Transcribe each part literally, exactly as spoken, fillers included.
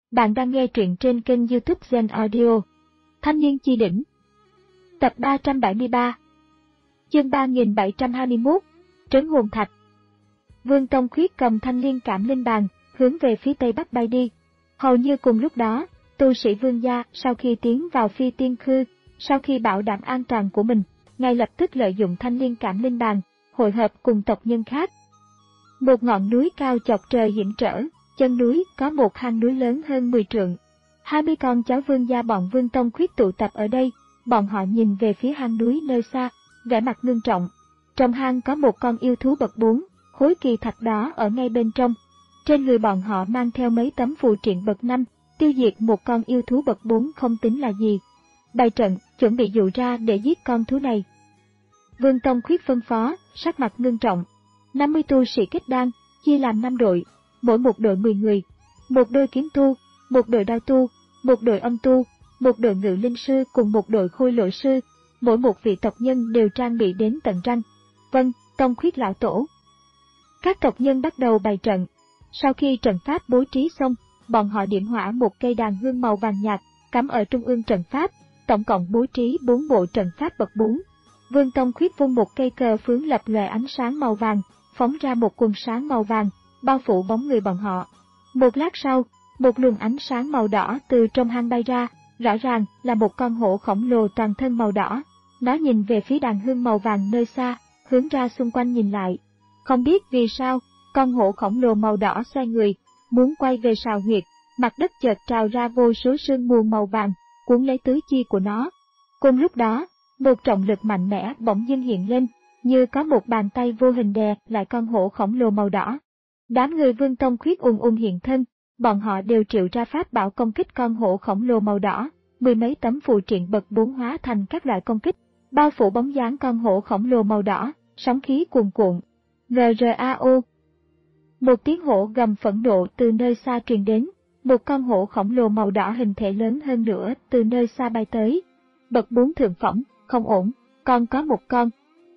Bạn đang nghe truyện trên kênh YouTube Zen Audio. Thanh niên chi đỉnh. Tập ba trăm bảy mươi ba. Chương ba nghìn bảy trăm hai mươi mốt. Trấn hồn thạch. Vương Tông Khuyết cầm thanh liên cảm linh bàn, hướng về phía tây bắc bay đi. Hầu như cùng lúc đó, tu sĩ Vương gia sau khi tiến vào Phi Tiên Khư, sau khi bảo đảm an toàn của mình, ngay lập tức lợi dụng thanh liên cảm linh bàn, hội hợp cùng tộc nhân khác. Một ngọn núi cao chọc trời hiểm trở. Chân núi có một hang núi lớn hơn mười trượng. Hai mươi con cháu Vương gia bọn Vương Tông Khuyết tụ tập ở đây, bọn họ nhìn về phía hang núi nơi xa, vẻ mặt ngưng trọng. Trong hang có một con yêu thú bậc bốn, khối kỳ thạch đó ở ngay bên trong. Trên người bọn họ mang theo mấy tấm phù triện bậc năm, tiêu diệt một con yêu thú bậc bốn không tính là gì. Bày trận, chuẩn bị dụ ra để giết con thú này. Vương Tông Khuyết phân phó, sắc mặt ngưng trọng. năm mươi tu sĩ kết đan, chia làm năm đội. Mỗi một đội mười người, một đội kiếm tu, một đội đao tu, một đội âm tu, một đội ngự linh sư cùng một đội khôi lỗi sư, mỗi một vị tộc nhân đều trang bị đến tận răng. Vâng, Tông Khuyết lão tổ. Các tộc nhân bắt đầu bày trận. Sau khi trận pháp bố trí xong, bọn họ điểm hỏa một cây đàn hương màu vàng nhạt, cắm ở trung ương trận pháp, tổng cộng bố trí bốn bộ trận pháp bậc bốn. Vương Tông Khuyết vung một cây cờ phướng lập lòe ánh sáng màu vàng, phóng ra một quần sáng màu vàng, bao phủ bóng người bọn họ. Một lát sau, một luồng ánh sáng màu đỏ từ trong hang bay ra, rõ ràng là một con hổ khổng lồ toàn thân màu đỏ. Nó nhìn về phía đàn hương màu vàng nơi xa, hướng ra xung quanh nhìn lại. Không biết vì sao, con hổ khổng lồ màu đỏ xoay người, muốn quay về sào huyệt, mặt đất chợt trào ra vô số sương mù màu vàng, cuốn lấy tứ chi của nó. Cùng lúc đó, một trọng lực mạnh mẽ bỗng dưng hiện lên, như có một bàn tay vô hình đè lại con hổ khổng lồ màu đỏ. Đám người Vương Tông Khuyết ùn ùn hiện thân, bọn họ đều triệu ra pháp bảo công kích con hổ khổng lồ màu đỏ, mười mấy tấm phù triện bậc bốn hóa thành các loại công kích, bao phủ bóng dáng con hổ khổng lồ màu đỏ, sóng khí cuồn cuộn. rờ rờ a o. Một tiếng hổ gầm phẫn nộ từ nơi xa truyền đến, một con hổ khổng lồ màu đỏ hình thể lớn hơn nữa từ nơi xa bay tới. Bậc bốn thượng phẩm, không ổn, còn có một con.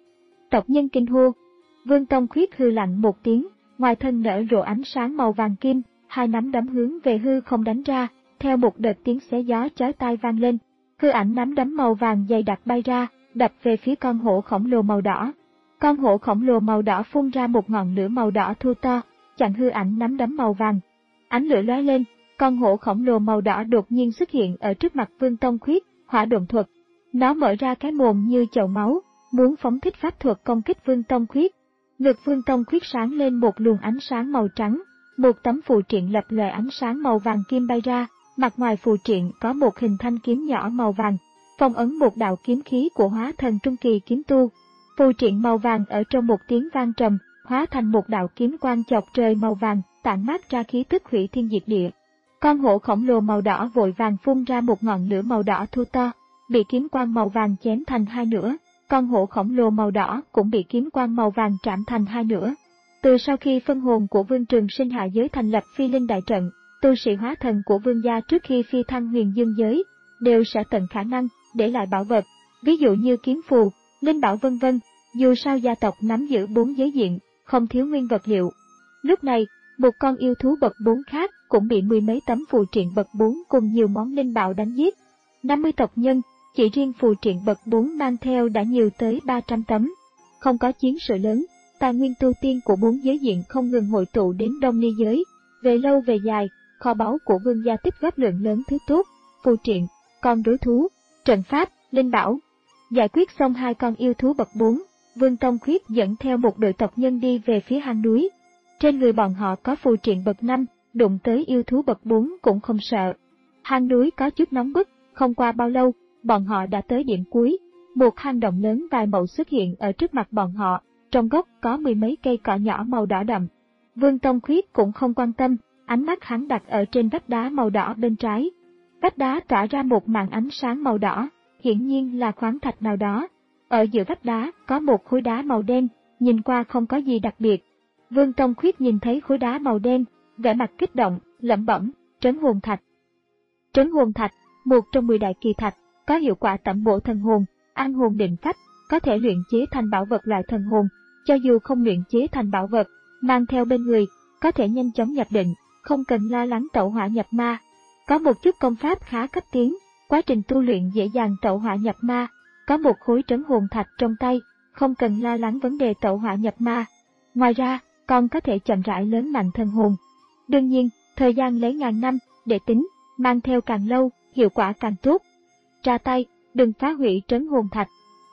Tộc nhân kinh hô. Vương Tông Khuyết hư lạnh một tiếng. Ngoài thân nở rộ ánh sáng màu vàng kim, hai nắm đấm hướng về hư không đánh ra, theo một đợt tiếng xé gió chói tai vang lên. Hư ảnh nắm đấm màu vàng dày đặc bay ra, đập về phía con hổ khổng lồ màu đỏ. Con hổ khổng lồ màu đỏ phun ra một ngọn lửa màu đỏ thô to, chặn hư ảnh nắm đấm màu vàng. Ánh lửa lóe lên, con hổ khổng lồ màu đỏ đột nhiên xuất hiện ở trước mặt Vương Tông Khuyết, hỏa độn thuật. Nó mở ra cái mồm như chậu máu, muốn phóng thích pháp thuật công kích Vương Tông Khuyết. Ngực Vương Tông Khuyết sáng lên một luồng ánh sáng màu trắng, một tấm phù triện lập lòe ánh sáng màu vàng kim bay ra, mặt ngoài phù triện có một hình thanh kiếm nhỏ màu vàng, phong ấn một đạo kiếm khí của hóa thần trung kỳ kiếm tu. Phù triện màu vàng ở trong một tiếng vang trầm, hóa thành một đạo kiếm quang chọc trời màu vàng, tản mát ra khí tức hủy thiên diệt địa. Con hổ khổng lồ màu đỏ vội vàng phun ra một ngọn lửa màu đỏ thô to, bị kiếm quang màu vàng chém thành hai nửa. Con hổ khổng lồ màu đỏ cũng bị kiếm quang màu vàng trảm thành hai nửa. Từ sau khi phân hồn của Vương Trường Sinh hạ giới thành lập Phi Linh Đại Trận, tu sĩ hóa thần của Vương gia trước khi phi thăng huyền dương giới đều sẽ tận khả năng để lại bảo vật, ví dụ như kiếm phù, linh bảo vân vân. Dù sao gia tộc nắm giữ bốn giới diện, không thiếu nguyên vật liệu. Lúc này, một con yêu thú bậc bốn khác cũng bị mười mấy tấm phù triện bậc bốn cùng nhiều món linh bảo đánh giết. năm mươi tộc nhân. Chỉ riêng phù triện bậc bốn mang theo đã nhiều tới ba trăm tấm. Không có chiến sự lớn, tài nguyên tu tiên của bốn giới diện không ngừng hội tụ đến Đông Ly giới. Về lâu về dài, kho báu của Vương gia tích góp lượng lớn thứ tốt, phù triện, con rối thú, trận pháp, linh bảo. Giải quyết xong hai con yêu thú bậc bốn, Vương Tông Khuyết dẫn theo một đội tộc nhân đi về phía hang núi. Trên người bọn họ có phù triện bậc năm, đụng tới yêu thú bậc bốn cũng không sợ. Hang núi có chút nóng bức, không qua bao lâu, bọn họ đã tới điểm cuối. Một hang động lớn vài mẫu xuất hiện ở trước mặt bọn họ, trong gốc có mười mấy cây cỏ nhỏ màu đỏ đậm. Vương Tông Khuyết cũng không quan tâm, ánh mắt hắn đặt ở trên vách đá màu đỏ bên trái. Vách đá tỏa ra một màn ánh sáng màu đỏ, hiển nhiên là khoáng thạch nào đó. Ở giữa vách đá có một khối đá màu đen, nhìn qua không có gì đặc biệt. Vương Tông Khuyết nhìn thấy khối đá màu đen, vẻ mặt kích động, lẩm bẩm, trấn hồn thạch. Trấn hồn thạch, một trong mười đại kỳ thạch, có hiệu quả tẩm bổ thần hồn, an hồn định phách, có thể luyện chế thành bảo vật loại thần hồn. Cho dù không luyện chế thành bảo vật, mang theo bên người, có thể nhanh chóng nhập định, không cần lo lắng tẩu hỏa nhập ma. có một chút công pháp khá cấp tiến, quá trình tu luyện dễ dàng tẩu hỏa nhập ma, có một khối trấn hồn thạch trong tay, không cần lo lắng vấn đề tẩu hỏa nhập ma. Ngoài ra, còn có thể chậm rãi lớn mạnh thân hồn. Đương nhiên, thời gian lấy ngàn năm để tính, mang theo càng lâu, hiệu quả càng tốt. Ra tay, đừng phá hủy trấn hồn thạch.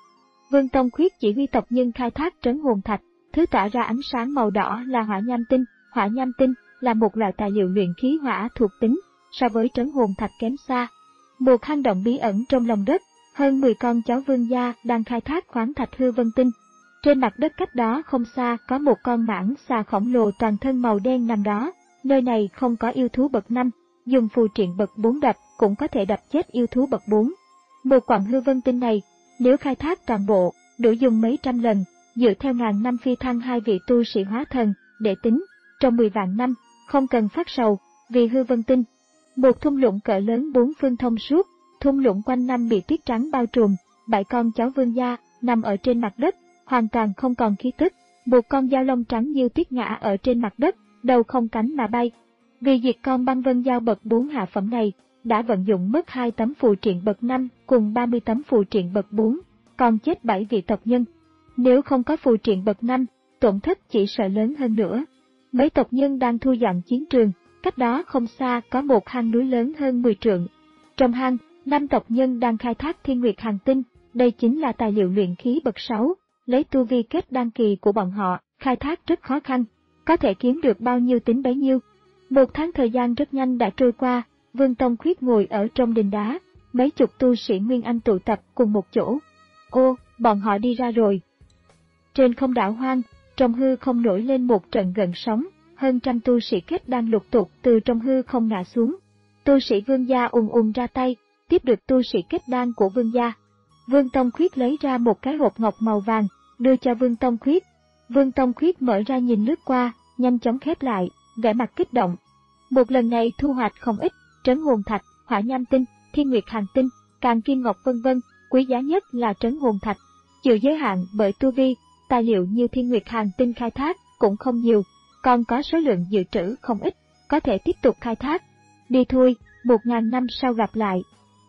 Vương Tông Khuyết chỉ huy tộc nhân khai thác trấn hồn thạch, thứ tỏa ra ánh sáng màu đỏ là hỏa nham tinh. Hỏa nham tinh là một loại tài liệu luyện khí hỏa thuộc tính, so với trấn hồn thạch kém xa. Một hang động bí ẩn trong lòng đất, hơn mười con cháu vương gia đang khai thác khoáng thạch hư vân tinh. Trên mặt đất cách đó không xa có một con mãng xà khổng lồ toàn thân màu đen nằm đó. Nơi này không có yêu thú bậc năm, dùng phù triện bậc bốn đập cũng có thể đập chết yêu thú bậc bốn. Một quặng hư vân tinh này, nếu khai thác toàn bộ, đủ dùng mấy trăm lần, dựa theo ngàn năm phi thăng hai vị tu sĩ hóa thần, để tính, trong mười vạn năm, không cần phát sầu, vì hư vân tinh. Một thung lũng cỡ lớn bốn phương thông suốt, thung lũng quanh năm bị tuyết trắng bao trùm, bảy con cháu vương gia nằm ở trên mặt đất, hoàn toàn không còn khí tức. Một con dao lông trắng như tuyết ngã ở trên mặt đất, đầu không cánh mà bay. Vì diệt con băng vân dao bậc bốn hạ phẩm này, đã vận dụng mất hai tấm phù triện bậc năm cùng ba mươi tấm phù triện bậc bốn, còn chết bảy vị tộc nhân. Nếu không có phù triện bậc năm, tổn thất chỉ sợ lớn hơn nữa. Mấy tộc nhân đang thu dọn chiến trường, cách đó không xa có một hang núi lớn hơn mười trượng. Trong hang, năm tộc nhân đang khai thác thiên nguyệt hành tinh, đây chính là tài liệu luyện khí bậc sáu, lấy tu vi kết đan kỳ của bọn họ, khai thác rất khó khăn, có thể kiếm được bao nhiêu tính bấy nhiêu. Một tháng thời gian rất nhanh đã trôi qua, Vương Tông Khuyết ngồi ở trong đình đá, mấy chục tu sĩ Nguyên Anh tụ tập cùng một chỗ. Ô, bọn họ đi ra rồi. Trên không đảo hoang, trong hư không nổi lên một trận gợn sóng, hơn trăm tu sĩ kết đan lục tục từ trong hư không ngã xuống. Tu sĩ Vương gia ùng ùng ra tay, tiếp được tu sĩ kết đan của Vương gia. Vương Tông Khuyết lấy ra một cái hộp ngọc màu vàng, đưa cho Vương Tông Khuyết. Vương Tông Khuyết mở ra nhìn lướt qua, nhanh chóng khép lại, vẻ mặt kích động. Một lần này thu hoạch không ít, trấn hồn thạch, hỏa nham tinh, thiên nguyệt hành tinh, càn kim ngọc vân vân, quý giá nhất là trấn hồn thạch. Chịu giới hạn bởi tu vi, tài liệu như thiên nguyệt hành tinh khai thác cũng không nhiều, còn có số lượng dự trữ không ít, có thể tiếp tục khai thác. Đi thôi, một ngàn năm sau gặp lại.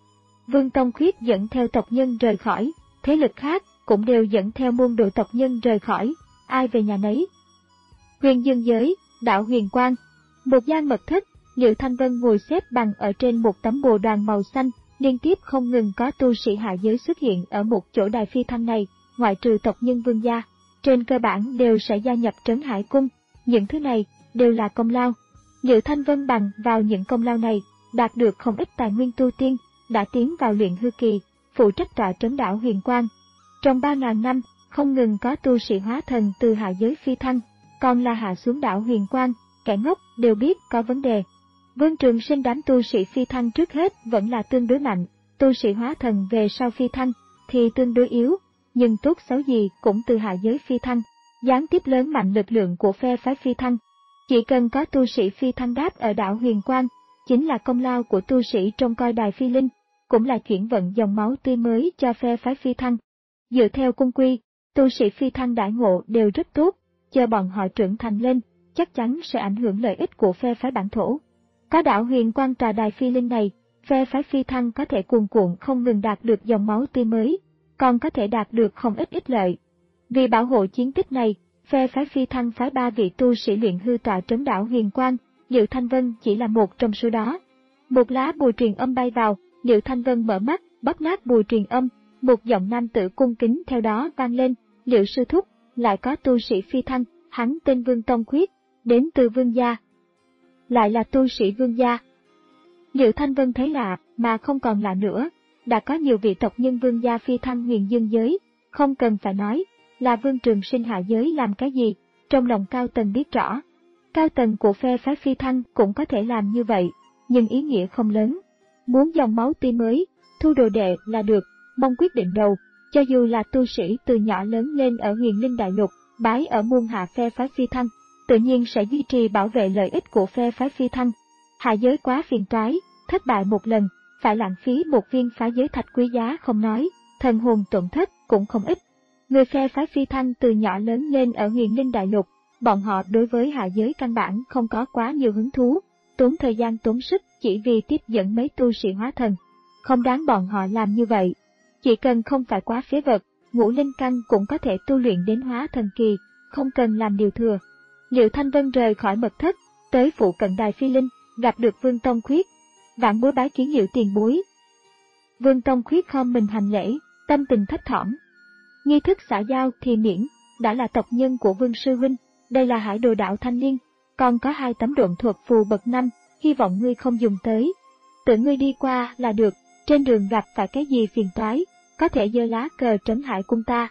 Vương Tông Khuyết dẫn theo tộc nhân rời khỏi, thế lực khác cũng đều dẫn theo môn đồ tộc nhân rời khỏi, ai về nhà nấy. Huyền Dương giới, đảo Huyền Quang, một gian mật thất, Liệu Thanh Vân ngồi xếp bằng ở trên một tấm bồ đoàn màu xanh, liên tiếp không ngừng có tu sĩ hạ giới xuất hiện ở một chỗ đài phi thăng này, ngoại trừ tộc nhân Vương gia, trên cơ bản đều sẽ gia nhập Trấn Hải Cung, những thứ này đều là công lao. Liệu Thanh Vân bằng vào những công lao này, đạt được không ít tài nguyên tu tiên, đã tiến vào luyện hư kỳ, phụ trách tọa trấn đảo Huyền Quang. Trong ba ngàn năm, không ngừng có tu sĩ hóa thần từ hạ giới phi thăng, còn là hạ xuống đảo Huyền Quang, kẻ ngốc đều biết có vấn đề. Vương Trường Sinh đám tu sĩ phi thăng trước hết vẫn là tương đối mạnh, tu sĩ hóa thần về sau phi thăng thì tương đối yếu, nhưng tốt xấu gì cũng từ hạ giới phi thăng, gián tiếp lớn mạnh lực lượng của phe phái phi thăng. Chỉ cần có tu sĩ phi thăng đáp ở đảo Huyền Quang, chính là công lao của tu sĩ trong coi đài phi linh, cũng là chuyển vận dòng máu tươi mới cho phe phái phi thăng. Dựa theo cung quy, tu sĩ phi thăng đãi ngộ đều rất tốt, chờ bọn họ trưởng thành lên, chắc chắn sẽ ảnh hưởng lợi ích của phe phái bản thổ. Có đảo Huyền Quang tòa đài phi linh này, phe phái phi thăng có thể cuồn cuộn không ngừng đạt được dòng máu tươi mới, còn có thể đạt được không ít ích lợi. Vì bảo hộ chiến tích này, phe phái phi thăng phái ba vị tu sĩ luyện hư tọa trấn đảo Huyền Quang, Liệu Thanh Vân chỉ là một trong số đó. Một lá bùa truyền âm bay vào, Liệu Thanh Vân mở mắt, bóp nát bùa truyền âm, một giọng nam tử cung kính theo đó vang lên, Liệu sư thúc, lại có tu sĩ phi thăng, hắn tên Vương Tông Khuyết, đến từ Vương gia. Lại là tu sĩ Vương gia. Liệu Thanh Vân thấy lạ, mà không còn lạ nữa, đã có nhiều vị tộc nhân Vương gia phi thăng Huyền Dương giới, không cần phải nói, là Vương Trường Sinh hạ giới làm cái gì, trong lòng Cao Tần biết rõ. Cao tầng của phe phái phi thăng cũng có thể làm như vậy, nhưng ý nghĩa không lớn. Muốn dòng máu tươi mới, thu đồ đệ là được, mong quyết định đầu, cho dù là tu sĩ từ nhỏ lớn lên ở Huyền Linh Đại Lục, bái ở muôn hạ phe phái phi thăng, tự nhiên sẽ duy trì bảo vệ lợi ích của phe phái phi thăng. Hạ giới quá phiền toái, thất bại một lần, phải lãng phí một viên phá giới thạch quý giá không nói, thần hồn tổn thất cũng không ít. Người phe phái phi thăng từ nhỏ lớn lên ở Huyền Linh Đại Lục, bọn họ đối với hạ giới căn bản không có quá nhiều hứng thú, tốn thời gian tốn sức, chỉ vì tiếp dẫn mấy tu sĩ hóa thần. Không đáng bọn họ làm như vậy. Chỉ cần không phải quá phế vật, ngũ linh căn cũng có thể tu luyện đến hóa thần kỳ, không cần làm điều thừa. Liệu Thanh Vân rời khỏi mật thất, tới phụ cận Đài Phi Linh, gặp được Vương Tông Khuyết. Vãn bối bái kiến Liệu tiền bối. Vương Tông Khuyết khom mình hành lễ, tâm tình thấp thỏm. Nghi thức xã giao thì miễn, đã là tộc nhân của Vương sư huynh, đây là hải đồ đạo thanh niên, còn có hai tấm độn thuật phù bậc năm, hy vọng ngươi không dùng tới. Tự ngươi đi qua là được, trên đường gặp phải cái gì phiền toái, có thể giơ lá cờ trấn hại cung ta.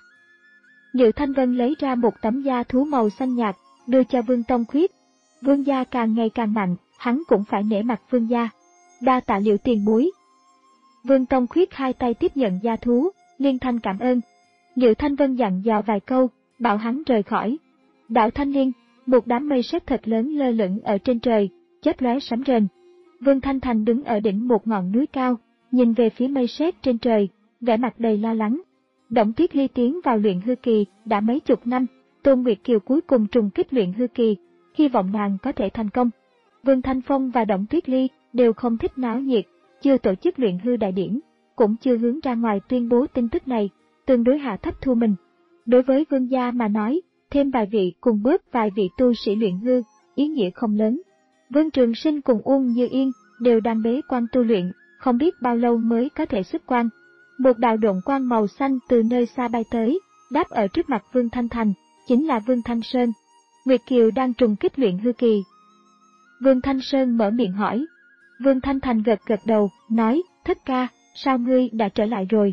Liệu Thanh Vân lấy ra một tấm da thú màu xanh nhạt, đưa cho Vương Tông Khuyết. Vương gia càng ngày càng mạnh, hắn cũng phải nể mặt Vương gia. Đa tạ Liệu tiền bối. Vương Tông Khuyết hai tay tiếp nhận da thú, liên thanh cảm ơn. Liệu Thanh Vân dặn dò vài câu, bảo hắn rời khỏi. Đảo Thanh Liên, một đám mây sét thật lớn lơ lửng ở trên trời, chớp lóe sấm rền. Vương Thanh Thành đứng ở đỉnh một ngọn núi cao, nhìn về phía mây sét trên trời, vẻ mặt đầy lo lắng. Đổng Tuyết Ly tiến vào luyện hư kỳ đã mấy chục năm, Tôn Nguyệt Kiều cuối cùng trùng kích luyện hư kỳ, hy vọng nàng có thể thành công. Vương Thanh Phong và Đổng Tuyết Ly đều không thích náo nhiệt, chưa tổ chức luyện hư đại điển, cũng chưa hướng ra ngoài tuyên bố tin tức này, tương đối hạ thấp thu mình. Đối với Vương gia mà nói, thêm vài vị cùng bớt vài vị tu sĩ luyện hư, ý nghĩa không lớn. Vương Trường Sinh cùng Uông Như Yên đều đang bế quan tu luyện, không biết bao lâu mới có thể xuất quan. Một đạo độn quang màu xanh từ nơi xa bay tới, đáp ở trước mặt Vương Thanh Thành, chính là Vương Thanh Sơn. Nguyệt Kiều đang trùng kích luyện hư kỳ. Vương Thanh Sơn mở miệng hỏi. Vương Thanh Thành gật gật đầu, nói, thất ca, sao ngươi đã trở lại rồi?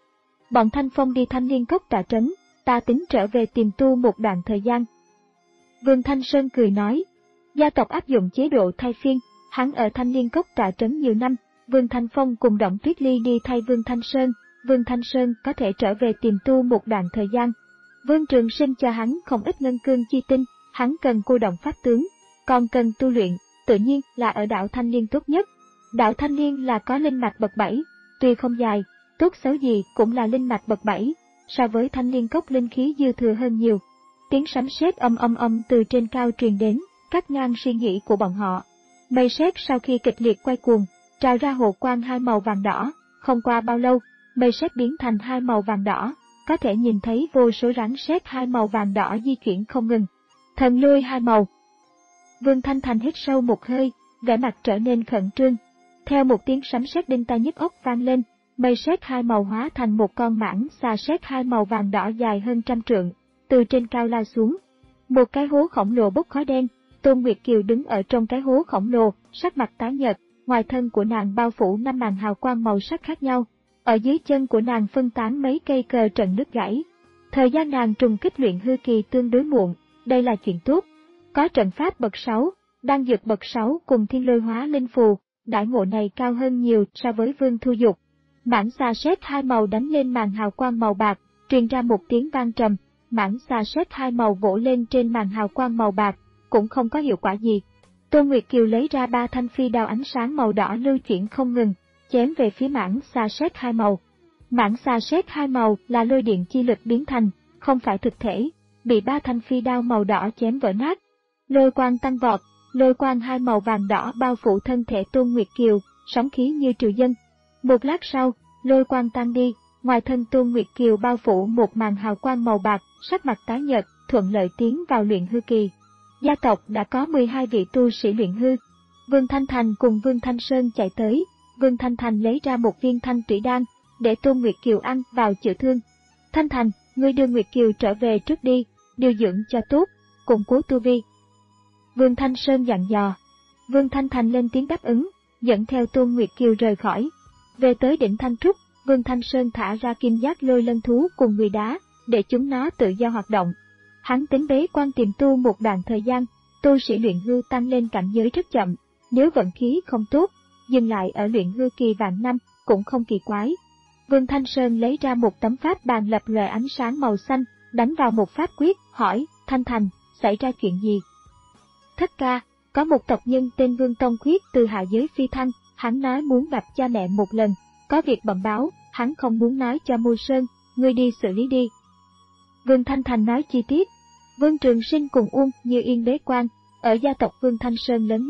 Bọn Thanh Phong đi Thanh Liên Cốc tọa trấn, ta tính trở về tìm tu một đoạn thời gian. Vương Thanh Sơn cười nói, gia tộc áp dụng chế độ thay phiên, hắn ở Thanh Liên Cốc tọa trấn nhiều năm, Vương Thanh Phong cùng Đổng Tuyết Ly đi thay Vương Thanh Sơn, Vương Thanh Sơn có thể trở về tìm tu một đoạn thời gian. Vương Trường Sinh cho hắn không ít ngân cương chi tinh, hắn cần cô động pháp tướng, còn cần tu luyện, tự nhiên là ở đảo Thanh Liên tốt nhất. Đảo Thanh Liên là có linh mạch bậc bảy, tuy không dài, tốt xấu gì cũng là linh mạch bậc bảy, so với Thanh Liên Cốc linh khí dư thừa hơn nhiều. Tiếng sấm sét âm âm âm từ trên cao truyền đến, cắt ngang suy nghĩ của bọn họ. Mây sét sau khi kịch liệt quay cuồng, trào ra hồ quang hai màu vàng đỏ, không qua bao lâu, mây sét biến thành hai màu vàng đỏ, có thể nhìn thấy vô số rắn sét hai màu vàng đỏ di chuyển không ngừng. Thần lôi hai màu. Vương Thanh Thành hít sâu một hơi, vẻ mặt trở nên khẩn trương. Theo một tiếng sấm sét đinh tai nhức óc vang lên, mây sét hai màu hóa thành một con mãng xà sét hai màu vàng đỏ dài hơn trăm trượng, từ trên cao lao xuống. Một cái hố khổng lồ bốc khói đen, Tôn Nguyệt Kiều đứng ở trong cái hố khổng lồ, sắc mặt tái nhợt, ngoài thân của nàng bao phủ năm màn hào quang màu sắc khác nhau. Ở dưới chân của nàng phân tán mấy cây cờ trận đứt gãy. Thời gian nàng trùng kích luyện hư kỳ tương đối muộn, đây là chuyện tốt. Có trận pháp bậc sáu, đan dược bậc sáu cùng thiên lôi hóa linh phù, đãi ngộ này cao hơn nhiều so với Vương Thu Dục. Mãng xà sét hai màu đánh lên màn hào quang màu bạc, truyền ra một tiếng vang trầm, mãng xà sét hai màu vỗ lên trên màn hào quang màu bạc, cũng không có hiệu quả gì. Tôn Nguyệt Kiều lấy ra ba thanh phi đao ánh sáng màu đỏ lưu chuyển không ngừng, chém về phía mãng xà sét hai màu. Mãng xà sét hai màu là lôi điện chi lực biến thành, không phải thực thể, bị ba thanh phi đao màu đỏ chém vỡ nát. Lôi quang tăng vọt, lôi quang hai màu vàng đỏ bao phủ thân thể Tôn Nguyệt Kiều, sóng khí như triều dân. Một lát sau, lôi quang tan đi, ngoài thân Tôn Nguyệt Kiều bao phủ một màn hào quang màu bạc, sắc mặt tái nhợt, thuận lợi tiến vào luyện hư kỳ. Gia tộc đã có mười hai vị tu sĩ luyện hư. Vương Thanh Thành cùng Vương Thanh Sơn chạy tới, Vương Thanh Thành lấy ra một viên thanh tủy đan, để Tôn Nguyệt Kiều ăn vào chữa thương. Thanh Thành, ngươi đưa Nguyệt Kiều trở về trước đi, điều dưỡng cho tốt, củng cố tu vi. Vương Thanh Sơn dặn dò. Vương Thanh Thành lên tiếng đáp ứng, dẫn theo Tôn Nguyệt Kiều rời khỏi. Về tới đỉnh Thanh Trúc, Vương Thanh Sơn thả ra kim giác lôi lân thú cùng người đá, để chúng nó tự do hoạt động. Hắn tính bế quan tìm tu một đoạn thời gian, tu sĩ luyện hư tăng lên cảnh giới rất chậm, nếu vận khí không tốt, dừng lại ở luyện hư kỳ vạn năm, cũng không kỳ quái. Vương Thanh Sơn lấy ra một tấm pháp bàn lập lòe ánh sáng màu xanh, đánh vào một pháp quyết, hỏi, Thanh Thành, xảy ra chuyện gì? Thất ca, có một tộc nhân tên Vương Tông Khuyết từ hạ giới phi thăng, hắn nói muốn gặp cha mẹ một lần, có việc bẩm báo, hắn không muốn nói cho Mưu Sơn, ngươi đi xử lý đi. Vương Thanh Thành nói chi tiết. Vương Trường Sinh cùng Uông Như Yên bế quan, ở gia tộc Vương Thanh Sơn lớn nhất,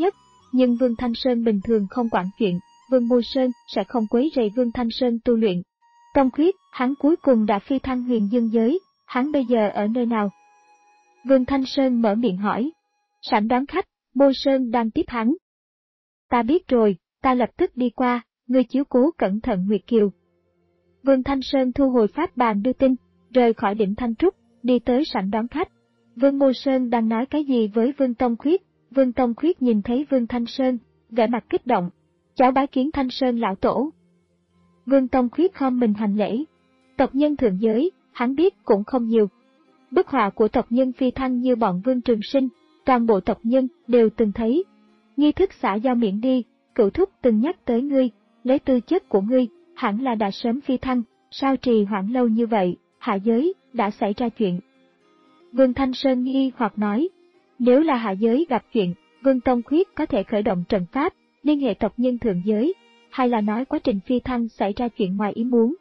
nhưng Vương Thanh Sơn bình thường không quản chuyện, Vương Mô Sơn sẽ không quấy rầy Vương Thanh Sơn tu luyện. Tông Khuyết, hắn cuối cùng đã phi thăng huyền dương giới, hắn bây giờ ở nơi nào? Vương Thanh Sơn mở miệng hỏi. Sảnh đón khách, Mô Sơn đang tiếp hắn. Ta biết rồi, ta lập tức đi qua, ngươi chiếu cố cẩn thận Nguyệt Kiều. Vương Thanh Sơn thu hồi pháp bàn đưa tin, rời khỏi đỉnh Thanh Trúc, đi tới sảnh đón khách. Vương Mô Sơn đang nói cái gì với Vương Tông Khuyết? Vương Tông Khuyết nhìn thấy Vương Thanh Sơn, vẻ mặt kích động. Cháu bái kiến Thanh Sơn lão tổ. Vương Tông Khuyết khom mình hành lễ. Tộc nhân thượng giới, hắn biết cũng không nhiều. Bức họa của tộc nhân phi thăng như bọn Vương Trường Sinh, toàn bộ tộc nhân đều từng thấy. Nghi thức xã giao miễn đi, cửu thúc từng nhắc tới ngươi, lấy tư chất của ngươi, hẳn là đã sớm phi thăng, sao trì hoãn lâu như vậy, hạ giới, đã xảy ra chuyện. Vương Thanh Sơn nghi hoặc nói, nếu là hạ giới gặp chuyện, Vương Tông Khuyết có thể khởi động trận pháp, liên hệ tộc nhân thượng giới, hay là nói quá trình phi thăng xảy ra chuyện ngoài ý muốn.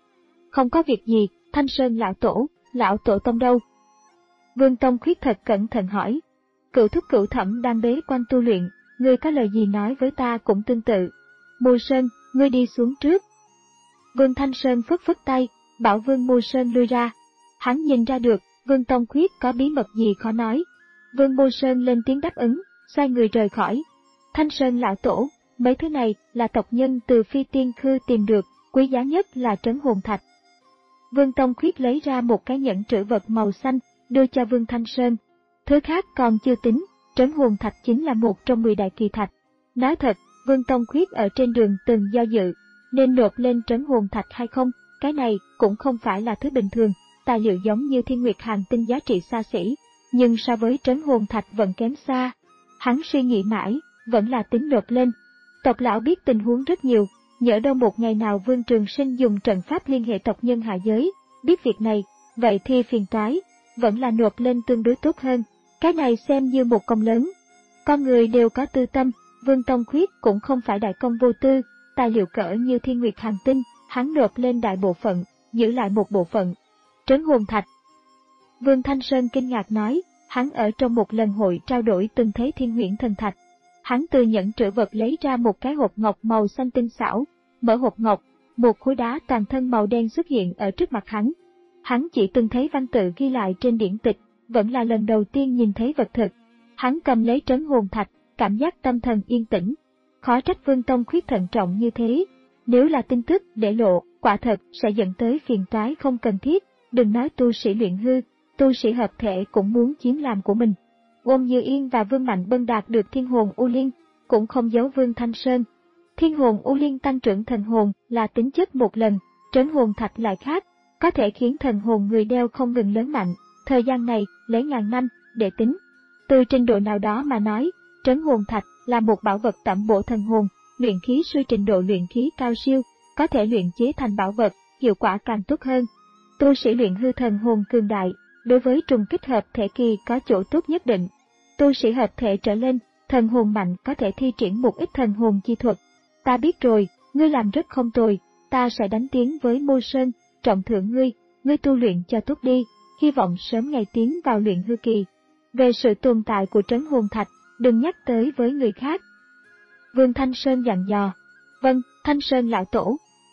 Không có việc gì, Thanh Sơn lão tổ, lão tổ tông đâu? Vương Tông Khuyết thật cẩn thận hỏi. Cửu thúc cửu thẩm đang bế quan tu luyện, ngươi có lời gì nói với ta cũng tương tự. Mô Sơn, ngươi đi xuống trước. Vương Thanh Sơn phất phất tay, bảo Vương Mô Sơn lui ra. Hắn nhìn ra được, Vương Tông Khuyết có bí mật gì khó nói. Vương Mô Sơn lên tiếng đáp ứng, xoay người rời khỏi. Thanh Sơn lão tổ, mấy thứ này là tộc nhân từ Phi Tiên Khư tìm được, quý giá nhất là trấn hồn thạch. Vương Tông Khuyết lấy ra một cái nhẫn trữ vật màu xanh, đưa cho Vương Thanh Sơn. Thứ khác còn chưa tính, trấn hồn thạch chính là một trong mười đại kỳ thạch. Nói thật, Vương Tông Khuyết ở trên đường từng do dự, nên nộp lên trấn hồn thạch hay không, cái này cũng không phải là thứ bình thường, tài liệu giống như thiên nguyệt hành tinh giá trị xa xỉ, nhưng so với trấn hồn thạch vẫn kém xa. Hắn suy nghĩ mãi, vẫn là tính nộp lên. Tộc lão biết tình huống rất nhiều, nhỡ đâu một ngày nào Vương Trường Sinh dùng trận pháp liên hệ tộc nhân hạ giới, biết việc này, vậy thì phiền toái, vẫn là nộp lên tương đối tốt hơn, cái này xem như một công lớn. Con người đều có tư tâm, Vương Tông Khuyết cũng không phải đại công vô tư, tài liệu cỡ như thiên nguyệt hành tinh, hắn nộp lên đại bộ phận, giữ lại một bộ phận. Trấn hồn thạch. Vương Thanh Sơn kinh ngạc nói, hắn ở trong một lần hội trao đổi từng thấy thiên huyễn thần thạch. Hắn từ nhẫn trữ vật lấy ra một cái hộp ngọc màu xanh tinh xảo, mở hộp ngọc, một khối đá toàn thân màu đen xuất hiện ở trước mặt hắn. Hắn chỉ từng thấy văn tự ghi lại trên điển tịch, vẫn là lần đầu tiên nhìn thấy vật thực. Hắn cầm lấy trấn hồn thạch, cảm giác tâm thần yên tĩnh. Khó trách Vương Tông Khuyết thận trọng như thế. Nếu là tin tức để lộ, quả thật sẽ dẫn tới phiền toái không cần thiết. Đừng nói tu sĩ luyện hư, tu sĩ hợp thể cũng muốn chiếm làm của mình. Ôn Như Yên và Vương Mạnh Bân đạt được thiên hồn U Liên, cũng không giấu Vương Thanh Sơn. Thiên hồn U Liên tăng trưởng thần hồn là tính chất một lần, trấn hồn thạch lại khác, có thể khiến thần hồn người đeo không ngừng lớn mạnh, thời gian này lấy ngàn năm để tính. Từ trình độ nào đó mà nói, trấn hồn thạch là một bảo vật tẩm bổ thần hồn, luyện khí sư trình độ luyện khí cao siêu, có thể luyện chế thành bảo vật, hiệu quả càng tốt hơn. Tu sĩ luyện hư thần hồn cường đại, đối với trùng kích hợp thể kỳ có chỗ tốt nhất định. Tu sĩ hợp thể trở lên, thần hồn mạnh có thể thi triển một ít thần hồn chi thuật. Ta biết rồi, ngươi làm rất không tồi, ta sẽ đánh tiếng với Mô Sơn, trọng thưởng ngươi, ngươi tu luyện cho tốt đi, hy vọng sớm ngày tiến vào luyện hư kỳ. Về sự tồn tại của trấn hồn thạch, đừng nhắc tới với người khác. Vương Thanh Sơn dặn dò. Vâng, Thanh Sơn lão tổ.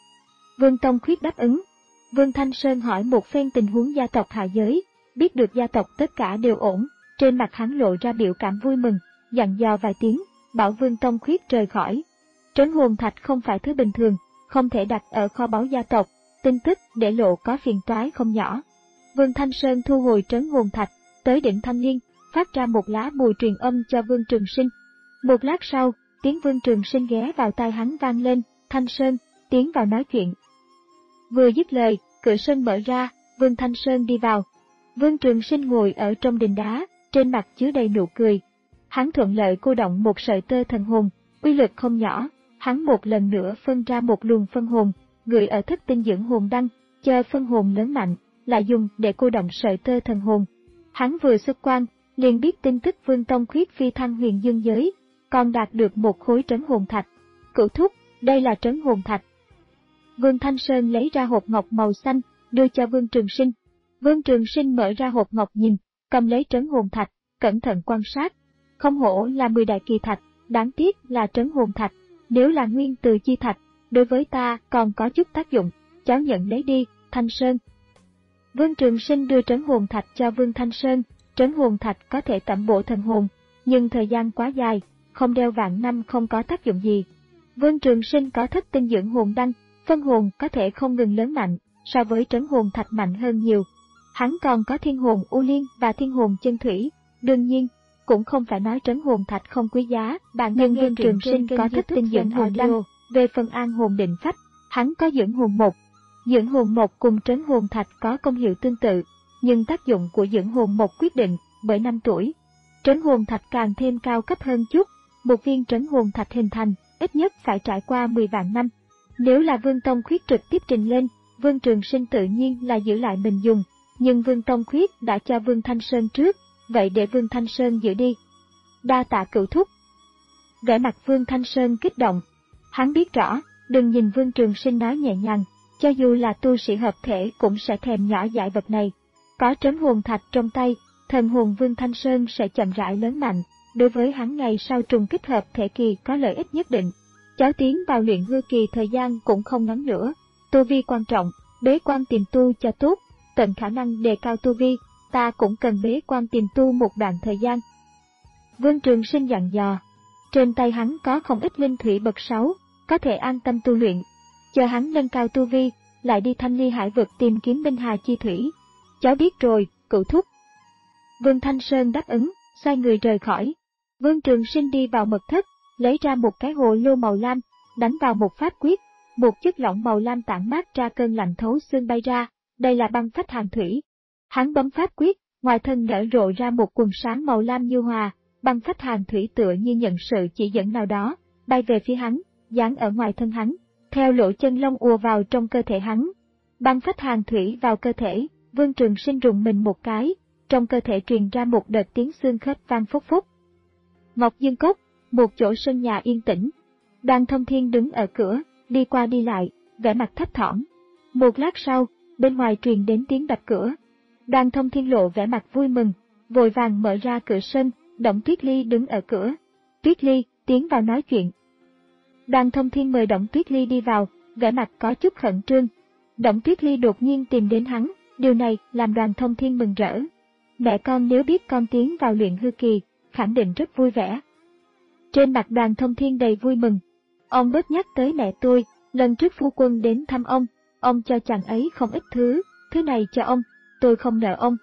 Vương Tông Khuyết đáp ứng. Vương Thanh Sơn hỏi một phen tình huống gia tộc hạ giới, biết được gia tộc tất cả đều ổn, trên mặt hắn lộ ra biểu cảm vui mừng, dặn dò vài tiếng, bảo Vương Tông Khuyết rời khỏi. Trấn hồn thạch không phải thứ bình thường, không thể đặt ở kho báu gia tộc, tin tức để lộ có phiền toái không nhỏ. Vương Thanh Sơn thu hồi trấn hồn thạch, tới đỉnh Thanh Liên, phát ra một lá bùi truyền âm cho Vương Trường Sinh. Một lát sau, tiếng Vương Trường Sinh ghé vào tai hắn vang lên, Thanh Sơn, tiến vào nói chuyện. Vừa dứt lời, cửa sân mở ra, Vương Thanh Sơn đi vào. Vương Trường Sinh ngồi ở trong đình đá, trên mặt chứa đầy nụ cười. Hắn thuận lợi cô động một sợi tơ thần hồn, uy lực không nhỏ. Hắn một lần nữa phân ra một luồng phân hồn, gửi ở thất tinh dưỡng hồn đăng, chờ phân hồn lớn mạnh, lại dùng để cô động sợi tơ thần hồn. Hắn vừa xuất quan, liền biết tin tức Vương Tông Khuyết phi thăng huyền dương giới, còn đạt được một khối trấn hồn thạch. Cửu thúc, đây là trấn hồn thạch. Vương Thanh Sơn lấy ra hộp ngọc màu xanh, đưa cho Vương Trường Sinh. Vương Trường Sinh mở ra hộp ngọc nhìn, cầm lấy trấn hồn thạch, cẩn thận quan sát. Không hổ là mười đại kỳ thạch, đáng tiếc là trấn hồn thạch, nếu là nguyên từ chi thạch, đối với ta còn có chút tác dụng, cháu nhận lấy đi, Thanh Sơn. Vương Trường Sinh đưa trấn hồn thạch cho Vương Thanh Sơn. Trấn hồn thạch có thể tẩm bổ thần hồn, nhưng thời gian quá dài, không đeo vạn năm không có tác dụng gì. Vương Trường Sinh có thất tinh dưỡng hồn đăng, phân hồn có thể không ngừng lớn mạnh, so với trấn hồn thạch mạnh hơn nhiều. Hắn còn có thiên hồn u liên và thiên hồn chân thủy, đương nhiên, cũng không phải nói trấn hồn thạch không quý giá, bạn nhân Vương Trường Sinh có thất tinh dưỡng hồn đăng. Về phần an hồn định phách, hắn có dưỡng hồn một. Dưỡng hồn một cùng trấn hồn thạch có công hiệu tương tự, nhưng tác dụng của dưỡng hồn một quyết định bởi năm tuổi. Trấn hồn thạch càng thêm cao cấp hơn chút, một viên trấn hồn thạch hình thành, ít nhất phải trải qua mười vạn năm. Nếu là Vương Tông Khuyết trực tiếp trình lên, Vương Trường Sinh tự nhiên là giữ lại mình dùng, nhưng Vương Tông Khuyết đã cho Vương Thanh Sơn trước, vậy để Vương Thanh Sơn giữ đi. Đa tạ cửu thúc. Vẻ mặt Vương Thanh Sơn kích động. Hắn biết rõ, đừng nhìn Vương Trường Sinh nói nhẹ nhàng, cho dù là tu sĩ hợp thể cũng sẽ thèm nhỏ dại vật này. Có trấn hồn thạch trong tay, thần hồn Vương Thanh Sơn sẽ chậm rãi lớn mạnh, đối với hắn ngày sau trùng kích hợp thể kỳ có lợi ích nhất định. Cháu tiến vào luyện hư kỳ thời gian cũng không ngắn nữa, tu vi quan trọng, bế quan tìm tu cho tốt, tận khả năng đề cao tu vi, ta cũng cần bế quan tìm tu một đoạn thời gian. Vương Trường Sinh dặn dò, trên tay hắn có không ít linh thủy bậc sáu, có thể an tâm tu luyện, chờ hắn nâng cao tu vi, lại đi Thanh Ly Hải vực tìm kiếm Minh Hà chi thủy. Cháu biết rồi, cửu thúc. Vương Thanh Sơn đáp ứng, xoay người rời khỏi. Vương Trường Sinh đi vào mật thất, lấy ra một cái hồ lô màu lam, đánh vào một pháp quyết, một chất lỏng màu lam tản mát ra cơn lạnh thấu xương bay ra, đây là băng phách hàn thủy. Hắn bấm pháp quyết, ngoài thân nở rộ ra một quần sáng màu lam nhu hòa, băng phách hàn thủy tựa như nhận sự chỉ dẫn nào đó, bay về phía hắn, dán ở ngoài thân hắn, theo lỗ chân lông ùa vào trong cơ thể hắn. Băng phách hàn thủy vào cơ thể, Vương Trường Sinh rùng mình một cái, trong cơ thể truyền ra một đợt tiếng xương khớp vang phốc phốc. Ngọc Dương Cốc, một chỗ sân nhà yên tĩnh. Đoàn Thông Thiên đứng ở cửa, đi qua đi lại, vẻ mặt thấp thỏm. Một lát sau, bên ngoài truyền đến tiếng đập cửa. Đoàn Thông Thiên lộ vẻ mặt vui mừng, vội vàng mở ra cửa sân, Đổng Tuyết Ly đứng ở cửa. Tuyết Ly, tiến vào nói chuyện. Đoàn Thông Thiên mời Đổng Tuyết Ly đi vào, vẻ mặt có chút khẩn trương. Đổng Tuyết Ly đột nhiên tìm đến hắn, điều này làm Đoàn Thông Thiên mừng rỡ. Mẹ con nếu biết con tiến vào luyện hư kỳ, khẳng định rất vui vẻ. Trên mặt Đoàn Thông Thiên đầy vui mừng. Ông bớt nhắc tới mẹ tôi, lần trước phu quân đến thăm ông, ông cho chàng ấy không ít thứ, thứ này cho ông, tôi không nợ ông.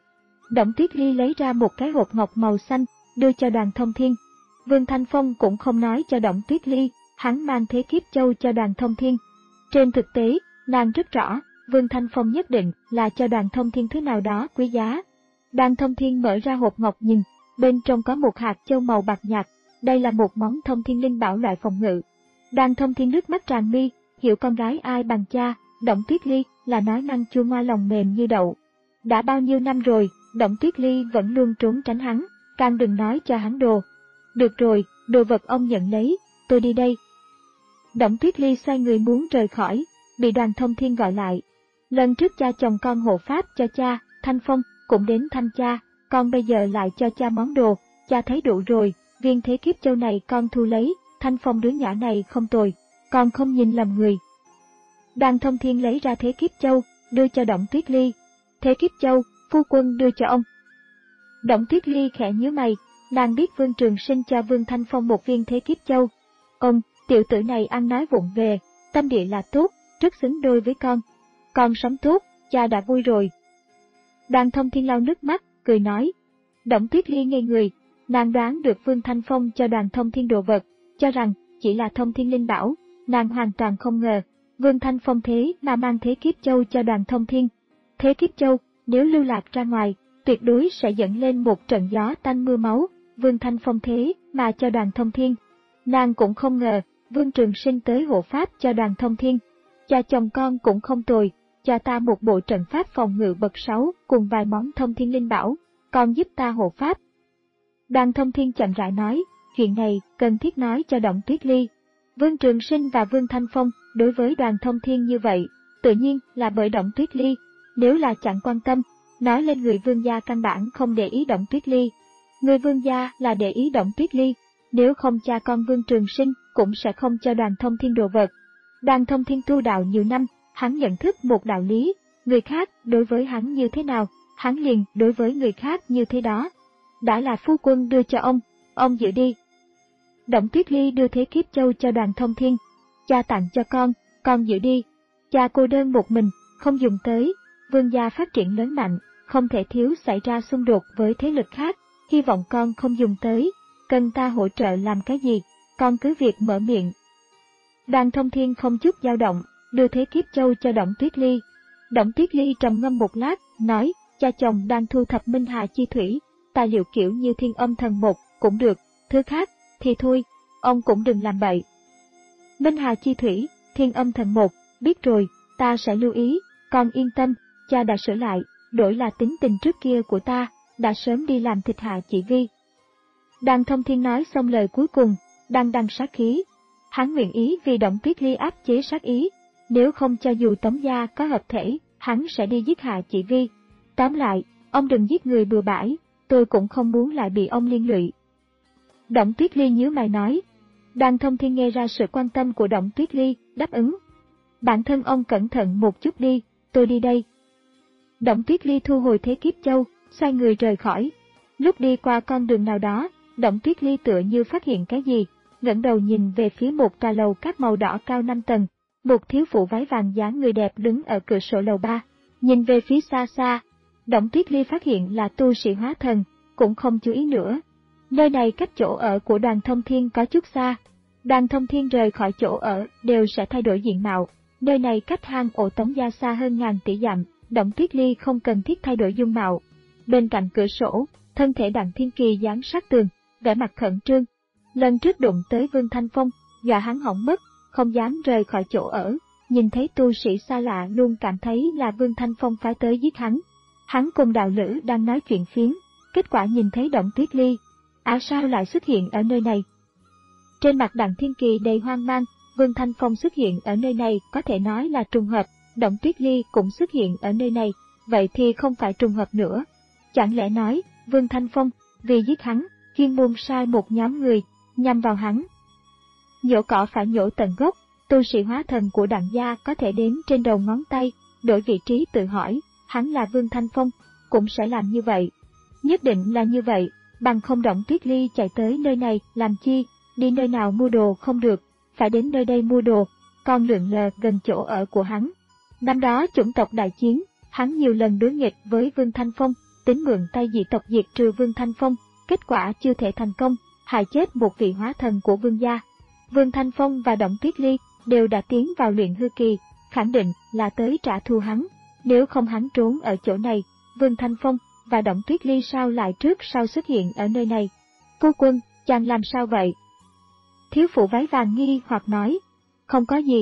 Đổng Tuyết Ly lấy ra một cái hộp ngọc màu xanh, đưa cho Đoàn Thông Thiên. Vương Thanh Phong cũng không nói cho Đổng Tuyết Ly, hắn mang thế kiếp châu cho Đoàn Thông Thiên. Trên thực tế, nàng rất rõ, Vương Thanh Phong nhất định là cho Đoàn Thông Thiên thứ nào đó quý giá. Đoàn Thông Thiên mở ra hộp ngọc nhìn, bên trong có một hạt châu màu bạc nhạt, đây là một món thông thiên linh bảo loại phòng ngự. Đoàn Thông Thiên nước mắt tràn mi, hiểu con gái ai bằng cha, Đổng Tuyết Ly là nói năng chua ngoa lòng mềm như đậu. Đã bao nhiêu năm rồi, Đổng Tuyết Ly vẫn luôn trốn tránh hắn, càng đừng nói cho hắn đồ. Được rồi, đồ vật ông nhận lấy, tôi đi đây. Đổng Tuyết Ly xoay người muốn rời khỏi, bị Đoàn Thông Thiên gọi lại. Lần trước cha chồng con hộ pháp cho cha, Thanh Phong, cũng đến thăm cha, con bây giờ lại cho cha món đồ, cha thấy đủ rồi, viên thế kiếp châu này con thu lấy, Thanh Phong đứa nhỏ này không tồi, con không nhìn lầm người. Đoàn Thông Thiên lấy ra thế kiếp châu, đưa cho Đổng Tuyết Ly. Thế kiếp châu, phu quân đưa cho ông. Đổng Tuyết Ly khẽ nhíu mày, nàng biết Vương Trường Sinh cho Vương Thanh Phong một viên thế kiếp châu. Ông, tiểu tử này ăn nói vụng về, tâm địa là tốt, rất xứng đôi với con. Con sống tốt, cha đã vui rồi. Đoàn Thông Thiên lau nước mắt, cười nói. Đổng Tuyết Ly ngây người, nàng đoán được Vương Thanh Phong cho Đoàn Thông Thiên đồ vật, cho rằng chỉ là thông thiên linh bảo, nàng hoàn toàn không ngờ, Vương Thanh Phong thế mà mang thế kiếp châu cho Đoàn Thông Thiên. Thế kiếp châu, nếu lưu lạc ra ngoài, tuyệt đối sẽ dẫn lên một trận gió tanh mưa máu, Vương Thanh Phong thế mà cho Đoàn Thông Thiên. Nàng cũng không ngờ, Vương Trường Sinh tới hộ pháp cho Đoàn Thông Thiên. Cha chồng con cũng không tồi, cho ta một bộ trận pháp phòng ngự bậc sáu cùng vài món thông thiên linh bảo, con giúp ta hộ pháp. Đoàn Thông Thiên chậm rãi nói, chuyện này cần thiết nói cho Đổng Tuyết Ly. Vương Trường Sinh và Vương Thanh Phong đối với Đoàn Thông Thiên như vậy, tự nhiên là bởi Đổng Tuyết Ly, nếu là chẳng quan tâm, nói lên người Vương gia căn bản không để ý Đổng Tuyết Ly. Người Vương gia là để ý Đổng Tuyết Ly, nếu không cha con Vương Trường Sinh cũng sẽ không cho Đoàn Thông Thiên đồ vật. Đoàn Thông Thiên tu đạo nhiều năm, hắn nhận thức một đạo lý, người khác đối với hắn như thế nào, hắn liền đối với người khác như thế đó. Đã là phu quân đưa cho ông, ông giữ đi. Đổng Tuyết Ly đưa Thế Kiếp Châu cho Đoàn Thông Thiên. Cha tặng cho con, con giữ đi. Cha cô đơn một mình, không dùng tới. Vương gia phát triển lớn mạnh, không thể thiếu xảy ra xung đột với thế lực khác. Hy vọng con không dùng tới. Cần ta hỗ trợ làm cái gì, con cứ việc mở miệng. Đoàn Thông Thiên không chút dao động, đưa Thế Kiếp Châu cho Đổng Tuyết Ly. Đổng Tuyết Ly trầm ngâm một lát, nói, cha chồng đang thu thập Minh Hà Chi Thủy, tài liệu kiểu như Thiên Âm Thần Một cũng được, thứ khác thì thôi, ông cũng đừng làm bậy. Minh Hà Chi Thủy, Thiên Âm Thần Một, biết rồi, ta sẽ lưu ý, con yên tâm, cha đã sửa lại, đổi là tính tình trước kia của ta, đã sớm đi làm thịt Hạ Chỉ Vi. Đoàn Thông Thiên nói xong lời cuối cùng, đang đằng sát khí. Hắn nguyện ý vì Đổng Tuyết Ly áp chế sát ý, nếu không cho dù Tống gia có hợp thể, hắn sẽ đi giết Hạ Chỉ Vi. Tóm lại, ông đừng giết người bừa bãi, tôi cũng không muốn lại bị ông liên lụy. Đổng Tuyết Ly nhíu mày nói. Đoàn Thông Thiên nghe ra sự quan tâm của Đổng Tuyết Ly, đáp ứng. Bản thân ông cẩn thận một chút đi, tôi đi đây. Đổng Tuyết Ly thu hồi Thế Kiếp Châu, xoay người rời khỏi. Lúc đi qua con đường nào đó, Đổng Tuyết Ly tựa như phát hiện cái gì, ngẩng đầu nhìn về phía một trà lầu các màu đỏ cao năm tầng, một thiếu phụ váy vàng dáng người đẹp đứng ở cửa sổ lầu ba, nhìn về phía xa xa. Đổng Tuyết Ly phát hiện là tu sĩ hóa thần, cũng không chú ý nữa. Nơi này cách chỗ ở của Đoàn Thông Thiên có chút xa. Đoàn Thông Thiên rời khỏi chỗ ở đều sẽ thay đổi diện mạo. Nơi này cách hang ổ Tống gia xa hơn ngàn tỷ dặm, Đổng Tuyết Ly không cần thiết thay đổi dung mạo. Bên cạnh cửa sổ, thân thể Đặng Thiên Kỳ dán sát tường, vẻ mặt khẩn trương. Lần trước đụng tới Vương Thanh Phong, dọa hắn hỏng mất, không dám rời khỏi chỗ ở. Nhìn thấy tu sĩ xa lạ luôn cảm thấy là Vương Thanh Phong phái tới giết hắn. Hắn cùng đạo lữ đang nói chuyện phiếm, kết quả nhìn thấy Đổng Tuyết Ly. À sao lại xuất hiện ở nơi này? Trên mặt Đặng Thiên Kỳ đầy hoang mang, Vương Thanh Phong xuất hiện ở nơi này có thể nói là trùng hợp, Đổng Tuyết Ly cũng xuất hiện ở nơi này, vậy thì không phải trùng hợp nữa. Chẳng lẽ nói, Vương Thanh Phong, vì giết hắn, chuyên môn sai một nhóm người, nhằm vào hắn. Nhổ cỏ phải nhổ tận gốc, tu sĩ hóa thần của Đặng gia có thể đếm trên đầu ngón tay, đổi vị trí tự hỏi, hắn là Vương Thanh Phong, cũng sẽ làm như vậy. Nhất định là như vậy, bằng không Đổng Tuyết Ly chạy tới nơi này làm chi, đi nơi nào mua đồ không được, phải đến nơi đây mua đồ, còn lượn lờ gần chỗ ở của hắn. Năm đó chủng tộc đại chiến, hắn nhiều lần đối nghịch với Vương Thanh Phong, tính mượn tay dị tộc diệt trừ Vương Thanh Phong, kết quả chưa thể thành công, hại chết một vị hóa thần của Vương gia. Vương Thanh Phong và Đổng Tuyết Ly đều đã tiến vào luyện hư kỳ, khẳng định là tới trả thù hắn, nếu không hắn trốn ở chỗ này, Vương Thanh Phong và Đổng Tuyết Ly sao lại trước sau xuất hiện ở nơi này. Phu quân, chàng làm sao vậy? Thiếu phụ váy vàng nghi hoặc nói, không có gì.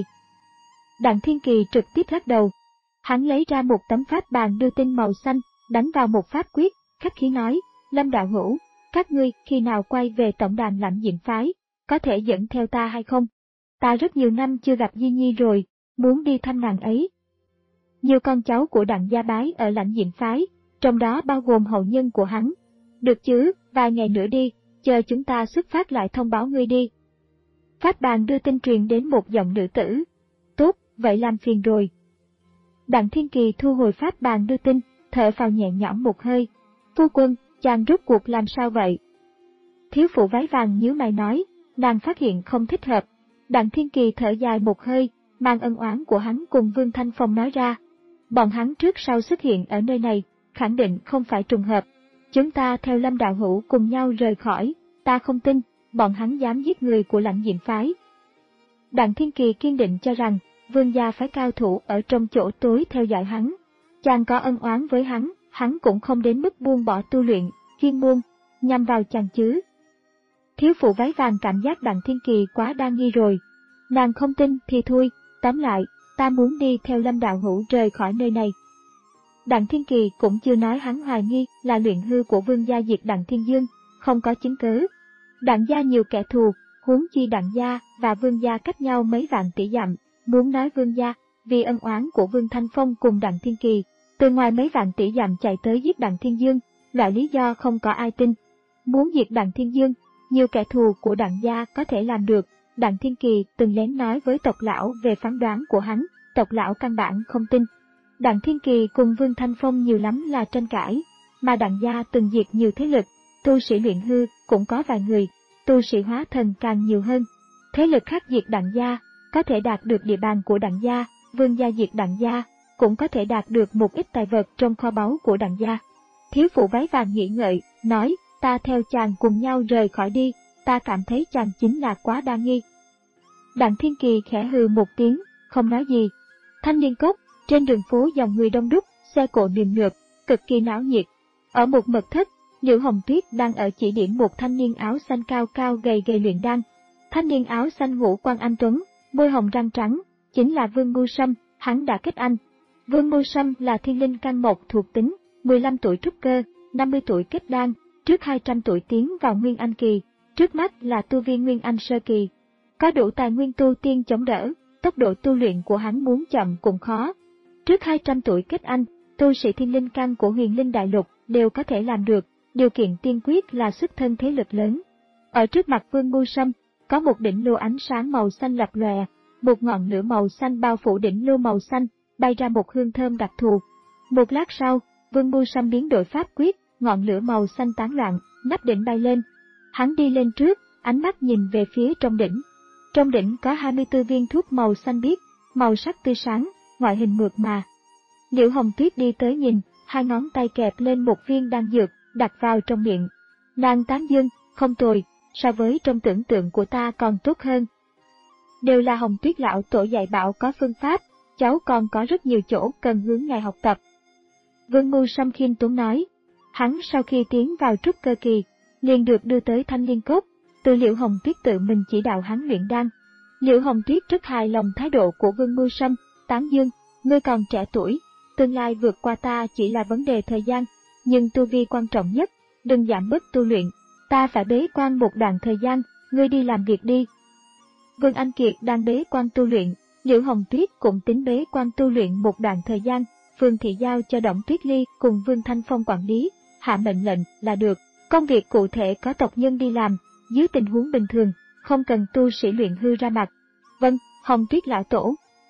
Đặng Thiên Kỳ trực tiếp lắc đầu. Hắn lấy ra một tấm pháp bàn đưa tin màu xanh, đánh vào một pháp quyết, khách khí nói, Lâm đạo hữu, các ngươi khi nào quay về tổng đàn Lãnh Diệm phái, có thể dẫn theo ta hay không? Ta rất nhiều năm chưa gặp Di Nhi rồi, muốn đi thăm nàng ấy. Nhiều con cháu của Đặng gia bái ở Lãnh Diệm phái, trong đó bao gồm hậu nhân của hắn. Được chứ, vài ngày nữa đi, chờ chúng ta xuất phát lại thông báo ngươi đi. Pháp bàn đưa tin truyền đến một giọng nữ tử. Tốt, vậy làm phiền rồi. Đặng Thiên Kỳ thu hồi pháp bàn đưa tin, thở phào nhẹ nhõm một hơi. Phu quân, chàng rốt cuộc làm sao vậy? Thiếu phụ váy vàng nhíu mày nói, nàng phát hiện không thích hợp. Đặng Thiên Kỳ thở dài một hơi, mang ân oán của hắn cùng Vương Thanh Phong nói ra. Bọn hắn trước sau xuất hiện ở nơi này, khẳng định không phải trùng hợp. Chúng ta theo Lâm đạo hữu cùng nhau rời khỏi, ta không tin, bọn hắn dám giết người của Lãnh Diệm phái. Đặng Thiên Kỳ kiên định cho rằng, Vương gia phải cao thủ ở trong chỗ tối theo dõi hắn. Chàng có ân oán với hắn, hắn cũng không đến mức buông bỏ tu luyện, chuyên môn, nhằm vào chàng chứ. Thiếu phụ váy vàng cảm giác Đặng Thiên Kỳ quá đa nghi rồi. Nàng không tin thì thôi, tóm lại, ta muốn đi theo Lâm đạo hữu rời khỏi nơi này. Đặng Thiên Kỳ cũng chưa nói hắn hoài nghi là luyện hư của Vương gia diệt Đặng Thiên Dương, không có chứng cứ. Đặng gia nhiều kẻ thù, huống chi Đặng gia và Vương gia cách nhau mấy vạn tỷ dặm, muốn nói Vương gia, vì ân oán của Vương Thanh Phong cùng Đặng Thiên Kỳ, từ ngoài mấy vạn tỷ dặm chạy tới giết Đặng Thiên Dương, loại lý do không có ai tin. Muốn diệt Đặng Thiên Dương, nhiều kẻ thù của Đặng gia có thể làm được. Đặng Thiên Kỳ từng lén nói với tộc lão về phán đoán của hắn, tộc lão căn bản không tin. Đặng Thiên Kỳ cùng Vương Thanh Phong nhiều lắm là tranh cãi, mà Đặng gia từng diệt nhiều thế lực, tu sĩ luyện hư cũng có vài người, tu sĩ hóa thần càng nhiều hơn. Thế lực khác diệt Đặng gia, có thể đạt được địa bàn của Đặng gia, Vương gia diệt Đặng gia, cũng có thể đạt được một ít tài vật trong kho báu của Đặng gia. Thiếu phụ váy vàng nghĩ ngợi, nói, ta theo chàng cùng nhau rời khỏi đi, ta cảm thấy chàng chính là quá đa nghi. Đặng Thiên Kỳ khẽ hừ một tiếng, không nói gì. Thanh Niên Cốc, trên đường phố dòng người đông đúc, xe cộ nườm nượp, cực kỳ náo nhiệt. Ở một mật thất, Liễu Hồng Tuyết đang ở chỉ điểm một thanh niên áo xanh cao cao gầy gầy luyện đan. Thanh niên áo xanh ngũ quan anh tuấn, môi hồng răng trắng, chính là Vương Mưu Sâm, hắn đã kết anh. Vương Mưu Sâm là thiên linh căn mộc thuộc tính, mười lăm tuổi trúc cơ, năm mươi tuổi kết đan, trước hai trăm tuổi tiến vào Nguyên Anh kỳ, trước mắt là tu viên Nguyên Anh sơ kỳ. Có đủ tài nguyên tu tiên chống đỡ, tốc độ tu luyện của hắn muốn chậm cũng khó. Trước hai trăm tuổi kết anh, tu sĩ thiên linh căn của Huyền Linh Đại Lục đều có thể làm được, điều kiện tiên quyết là xuất thân thế lực lớn. Ở trước mặt Vương Mưu Sâm, có một đỉnh lô ánh sáng màu xanh lập lòe, một ngọn lửa màu xanh bao phủ đỉnh lô màu xanh, bay ra một hương thơm đặc thù. Một lát sau, Vương Mưu Sâm biến đổi pháp quyết, ngọn lửa màu xanh tán loạn, nắp đỉnh bay lên. Hắn đi lên trước, ánh mắt nhìn về phía trong đỉnh. Trong đỉnh có hai mươi tư viên thuốc màu xanh biếc, màu sắc tươi sáng, ngoại hình mượt mà. Liễu Hồng Tuyết đi tới nhìn, hai ngón tay kẹp lên một viên đan dược, đặt vào trong miệng. Nàng tán dương, không tồi, so với trong tưởng tượng của ta còn tốt hơn. Đều là Hồng Tuyết lão tổ dạy bảo có phương pháp, cháu còn có rất nhiều chỗ cần hướng ngài học tập. Vương Mưu Sâm khiêm tốn nói, hắn sau khi tiến vào trúc cơ kỳ, liền được đưa tới Thanh Niên Cốc, từ Liễu Hồng Tuyết tự mình chỉ đạo hắn luyện đan. Liễu Hồng Tuyết rất hài lòng thái độ của Vương Mưu Sâm, tán dương, ngươi còn trẻ tuổi, tương lai vượt qua ta chỉ là vấn đề thời gian, nhưng tu vi quan trọng nhất, đừng giảm bớt tu luyện, ta phải bế quan một đoạn thời gian, ngươi đi làm việc đi. Vương Anh Kiệt đang bế quan tu luyện, Liễu Hồng Tuyết cũng tính bế quan tu luyện một đoạn thời gian, Vương Thị giao cho Đổng Tuyết Ly cùng Vương Thanh Phong quản lý, hạ mệnh lệnh là được, công việc cụ thể có tộc nhân đi làm, dưới tình huống bình thường, không cần tu sĩ luyện hư ra mặt. Vâng, Hồng Tuyết lão tổ.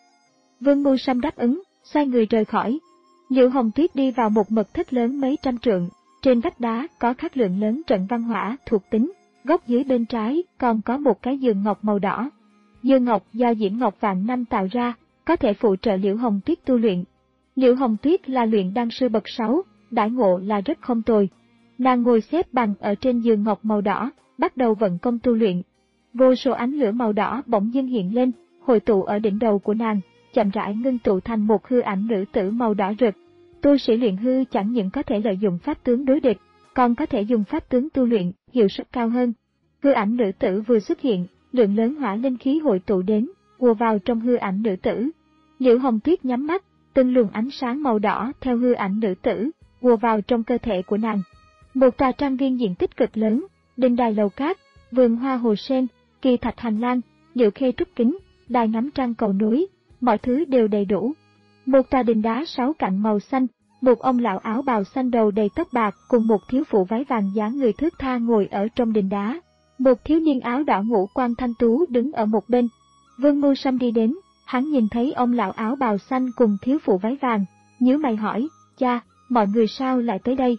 Vương Mưu Sâm đáp ứng, xoay người rời khỏi. Liễu Hồng Tuyết đi vào một mật thất lớn mấy trăm trượng, trên vách đá có khắc lượng lớn trận văn hỏa thuộc tính, góc dưới bên trái còn có một cái giường ngọc màu đỏ. Giường ngọc do Diễm Ngọc vạn năm tạo ra, có thể phụ trợ Liễu Hồng Tuyết tu luyện. Liễu Hồng Tuyết là luyện đan sư bậc sáu, đãi ngộ là rất không tồi. Nàng ngồi xếp bằng ở trên giường ngọc màu đỏ, bắt đầu vận công tu luyện. Vô số ánh lửa màu đỏ bỗng dưng hiện lên, hội tụ ở đỉnh đầu của nàng, chậm rãi ngưng tụ thành một hư ảnh nữ tử màu đỏ rực. Tu sĩ luyện hư chẳng những có thể lợi dụng pháp tướng đối địch, còn có thể dùng pháp tướng tu luyện, hiệu suất cao hơn. Hư ảnh nữ tử vừa xuất hiện, lượng lớn hỏa linh khí hội tụ đến, ùa vào trong hư ảnh nữ tử. Liễu Hồng Tuyết nhắm mắt, từng luồng ánh sáng màu đỏ theo hư ảnh nữ tử, ùa vào trong cơ thể của nàng. Một tòa trang viên diện tích cực lớn, đình đài lầu cát, vườn hoa hồ sen, kỳ thạch hành lang, diệu khê trúc kính, đài ngắm trăng cầu núi, mọi thứ đều đầy đủ. Một tòa đình đá sáu cạnh màu xanh, một ông lão áo bào xanh đầu đầy tóc bạc cùng một thiếu phụ váy vàng dáng người thướt tha ngồi ở trong đình đá. Một thiếu niên áo đỏ ngũ quan thanh tú đứng ở một bên. Vương Mưu Sâm đi đến, hắn nhìn thấy ông lão áo bào xanh cùng thiếu phụ váy vàng, nhíu mày hỏi, cha, mọi người sao lại tới đây?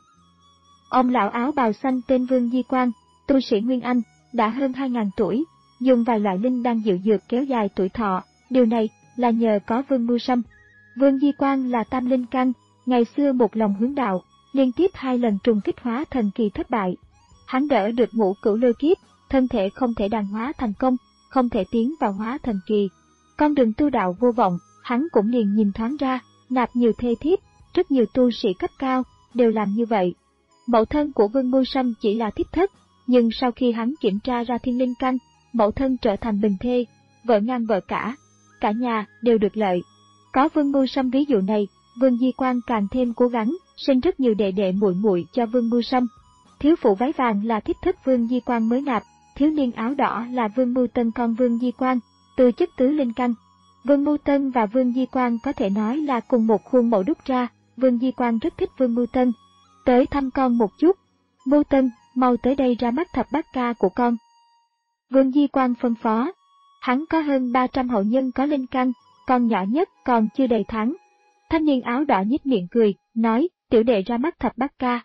Ông lão áo bào xanh tên Vương Di Quang, tu sĩ Nguyên Anh, đã hơn hai ngàn tuổi, dùng vài loại linh đan dịu dược kéo dài tuổi thọ, điều này là nhờ có Vương Mưu Sâm. Vương Di Quang là tam linh căn, ngày xưa một lòng hướng đạo, liên tiếp hai lần trùng kích hóa thần kỳ thất bại. Hắn đỡ được ngũ cửu lôi kiếp, thân thể không thể đàn hóa thành công, không thể tiến vào hóa thần kỳ. Con đường tu đạo vô vọng, hắn cũng liền nhìn thoáng ra, nạp nhiều thê thiếp, rất nhiều tu sĩ cấp cao, đều làm như vậy. Mẫu thân của Vương Mưu Sâm chỉ là thiếp thất, nhưng sau khi hắn kiểm tra ra thiên linh căn, mẫu thân trở thành bình thê, vợ ngang vợ cả, cả nhà đều được lợi. Có Vương Mưu Sâm ví dụ này, Vương Di Quang càng thêm cố gắng, sinh rất nhiều đệ đệ muội muội cho Vương Mưu Sâm. Thiếu phụ váy vàng là thiếp thất Vương Di Quang mới nạp, thiếu niên áo đỏ là Vương Mưu Tân con Vương Di Quang, từ chất tứ linh căn. Vương Mưu Tân và Vương Di Quang có thể nói là cùng một khuôn mẫu đúc ra, Vương Di Quang rất thích Vương Mưu Tân. Tới thăm con một chút. Mưu Tân, mau tới đây ra mắt thập bát ca của con. Vương Di Quang phân phó. Hắn có hơn ba trăm hậu nhân có linh căn, con nhỏ nhất còn chưa đầy tháng. Thanh niên áo đỏ nhếch miệng cười, nói, tiểu đệ ra mắt thập bát ca.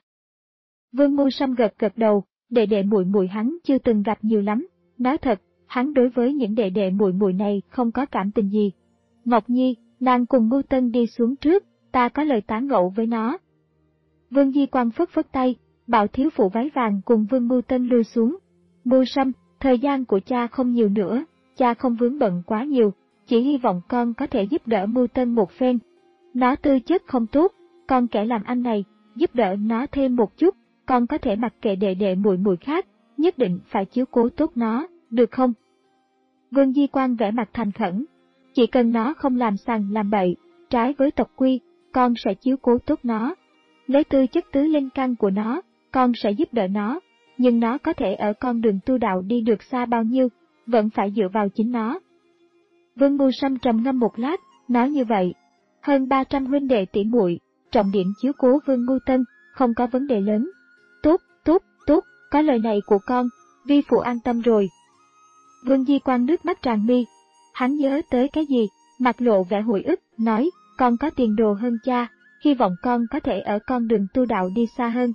Vương Mưu Sâm gật gật đầu, đệ đệ muội muội hắn chưa từng gặp nhiều lắm, nói thật, hắn đối với những đệ đệ muội muội này không có cảm tình gì. Ngọc Nhi, nàng cùng Mưu Tân đi xuống trước, ta có lời tán gẫu với nó. Vương Di Quang phất phất tay, bảo thiếu phụ váy vàng cùng Vương Mưu Tân lui xuống. Mưu Sâm, thời gian của cha không nhiều nữa, cha không vướng bận quá nhiều, chỉ hy vọng con có thể giúp đỡ Mưu Tân một phen. Nó tư chất không tốt, con kẻ làm anh này, giúp đỡ nó thêm một chút, con có thể mặc kệ đệ đệ muội muội khác, nhất định phải chiếu cố tốt nó, được không? Vương Di Quang vẽ mặt thành khẩn, chỉ cần nó không làm sằng làm bậy, trái với tộc quy, con sẽ chiếu cố tốt nó. Lấy tư chất tứ linh căn của nó, con sẽ giúp đỡ nó, nhưng nó có thể ở con đường tu đạo đi được xa bao nhiêu, vẫn phải dựa vào chính nó. Vương Mưu Sâm trầm ngâm một lát, nói như vậy, hơn ba trăm huynh đệ tỷ muội, trọng điểm chiếu cố Vương Mưu Tân, không có vấn đề lớn. Tốt, tốt, tốt, có lời này của con, vi phụ an tâm rồi. Vương Di Quang nước mắt tràn mi, hắn nhớ tới cái gì, mặt lộ vẻ hồi ức, nói, con có tiền đồ hơn cha, hy vọng con có thể ở con đường tu đạo đi xa hơn.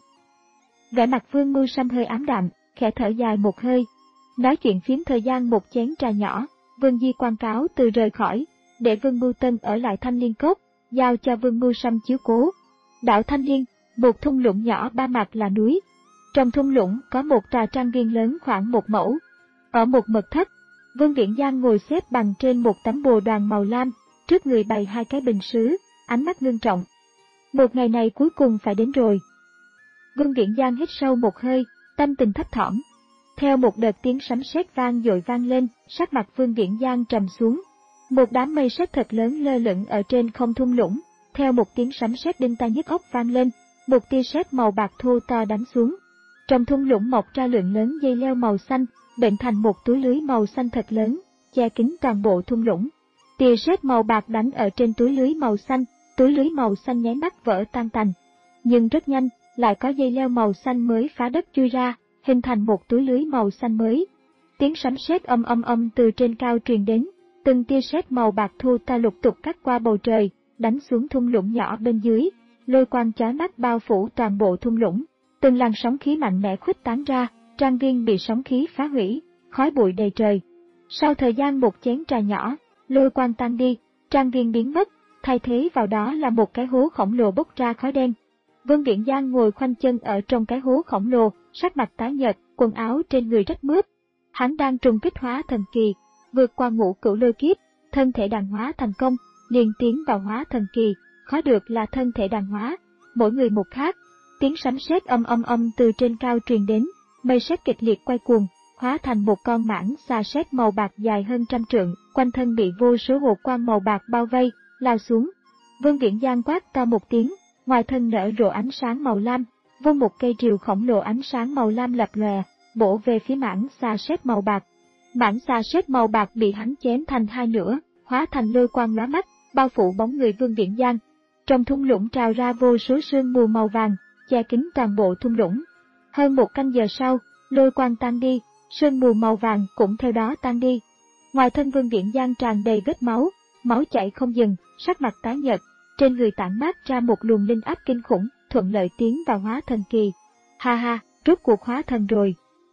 Vẻ mặt Vương Mưu Sâm hơi ám đạm, khẽ thở dài một hơi. Nói chuyện phím thời gian một chén trà nhỏ, Vương Di Quang cáo từ rời khỏi, để Vương Mưu Tân ở lại Thanh Liên Cốc, giao cho Vương Mưu Sâm chiếu cố. Đảo Thanh Liên, một thung lũng nhỏ ba mặt là núi. Trong thung lũng có một tòa trang viên lớn khoảng một mẫu. Ở một mật thất, Vương Viễn Giang ngồi xếp bằng trên một tấm bồ đoàn màu lam, trước người bày hai cái bình sứ, ánh mắt ngưng trọng. Một ngày này cuối cùng phải đến rồi. Vương Viễn Giang hít sâu một hơi, tâm tình thấp thỏm. Theo một đợt tiếng sấm sét vang dội vang lên, sắc mặt Vương Viễn Giang trầm xuống. Một đám mây sét thật lớn lơ lửng ở trên không thung lũng, theo một tiếng sấm sét đinh tai nhức óc vang lên, một tia sét màu bạc thô to đánh xuống. Trong thung lũng mọc ra lượng lớn dây leo màu xanh, bệnh thành một túi lưới màu xanh thật lớn, che kín toàn bộ thung lũng. Tia sét màu bạc đánh ở trên túi lưới màu xanh, túi lưới màu xanh nháy mắt vỡ tan tành. Nhưng rất nhanh, lại có dây leo màu xanh mới phá đất chui ra, hình thành một túi lưới màu xanh mới. Tiếng sấm sét âm âm âm từ trên cao truyền đến, từng tia sét màu bạc thu ta lục tục cắt qua bầu trời, đánh xuống thung lũng nhỏ bên dưới, lôi quang chói mắt bao phủ toàn bộ thung lũng. Từng làn sóng khí mạnh mẽ khuếch tán ra, trang viên bị sóng khí phá hủy, khói bụi đầy trời. Sau thời gian một chén trà nhỏ, lôi quang tan đi, trang viên biến mất, thay thế vào đó là một cái hố khổng lồ bốc ra khói đen. Vương Viễn Giang ngồi khoanh chân ở trong cái hố khổng lồ, sắc mặt tái nhợt, quần áo trên người rách mướp. Hắn đang trùng kích hóa thần kỳ, vượt qua ngũ cửu lôi kiếp, thân thể đàn hóa thành công, liền tiến vào hóa thần kỳ, khó được là thân thể đàn hóa, mỗi người một khác. Tiếng sấm sét âm âm âm từ trên cao truyền đến, mây sét kịch liệt quay cuồng, hóa thành một con mãng xà sét màu bạc dài hơn trăm trượng, quanh thân bị vô số hồ quang màu bạc bao vây, lao xuống. Vương Viễn Giang quát to một tiếng, ngoài thân nở rộ ánh sáng màu lam, vung một cây rìu khổng lồ ánh sáng màu lam lập lòe, bổ về phía mãng xà sét màu bạc. Mãng xà sét màu bạc bị hắn chém thành hai nửa, hóa thành lôi quang lóa mắt, bao phủ bóng người Vương Viễn Giang. Trong thung lũng trào ra vô số sương mù màu vàng, che kín toàn bộ thung lũng. Hơn một canh giờ sau, lôi quang tan đi, sương mù màu vàng cũng theo đó tan đi. Ngoài thân Vương Viễn Giang tràn đầy vết máu, máu chảy không dừng, sắc mặt tái nhợt, trên người tản mát ra một luồng linh áp kinh khủng, thuận lợi tiến vào hóa thần kỳ. Ha ha, rốt cuộc hóa thần rồi.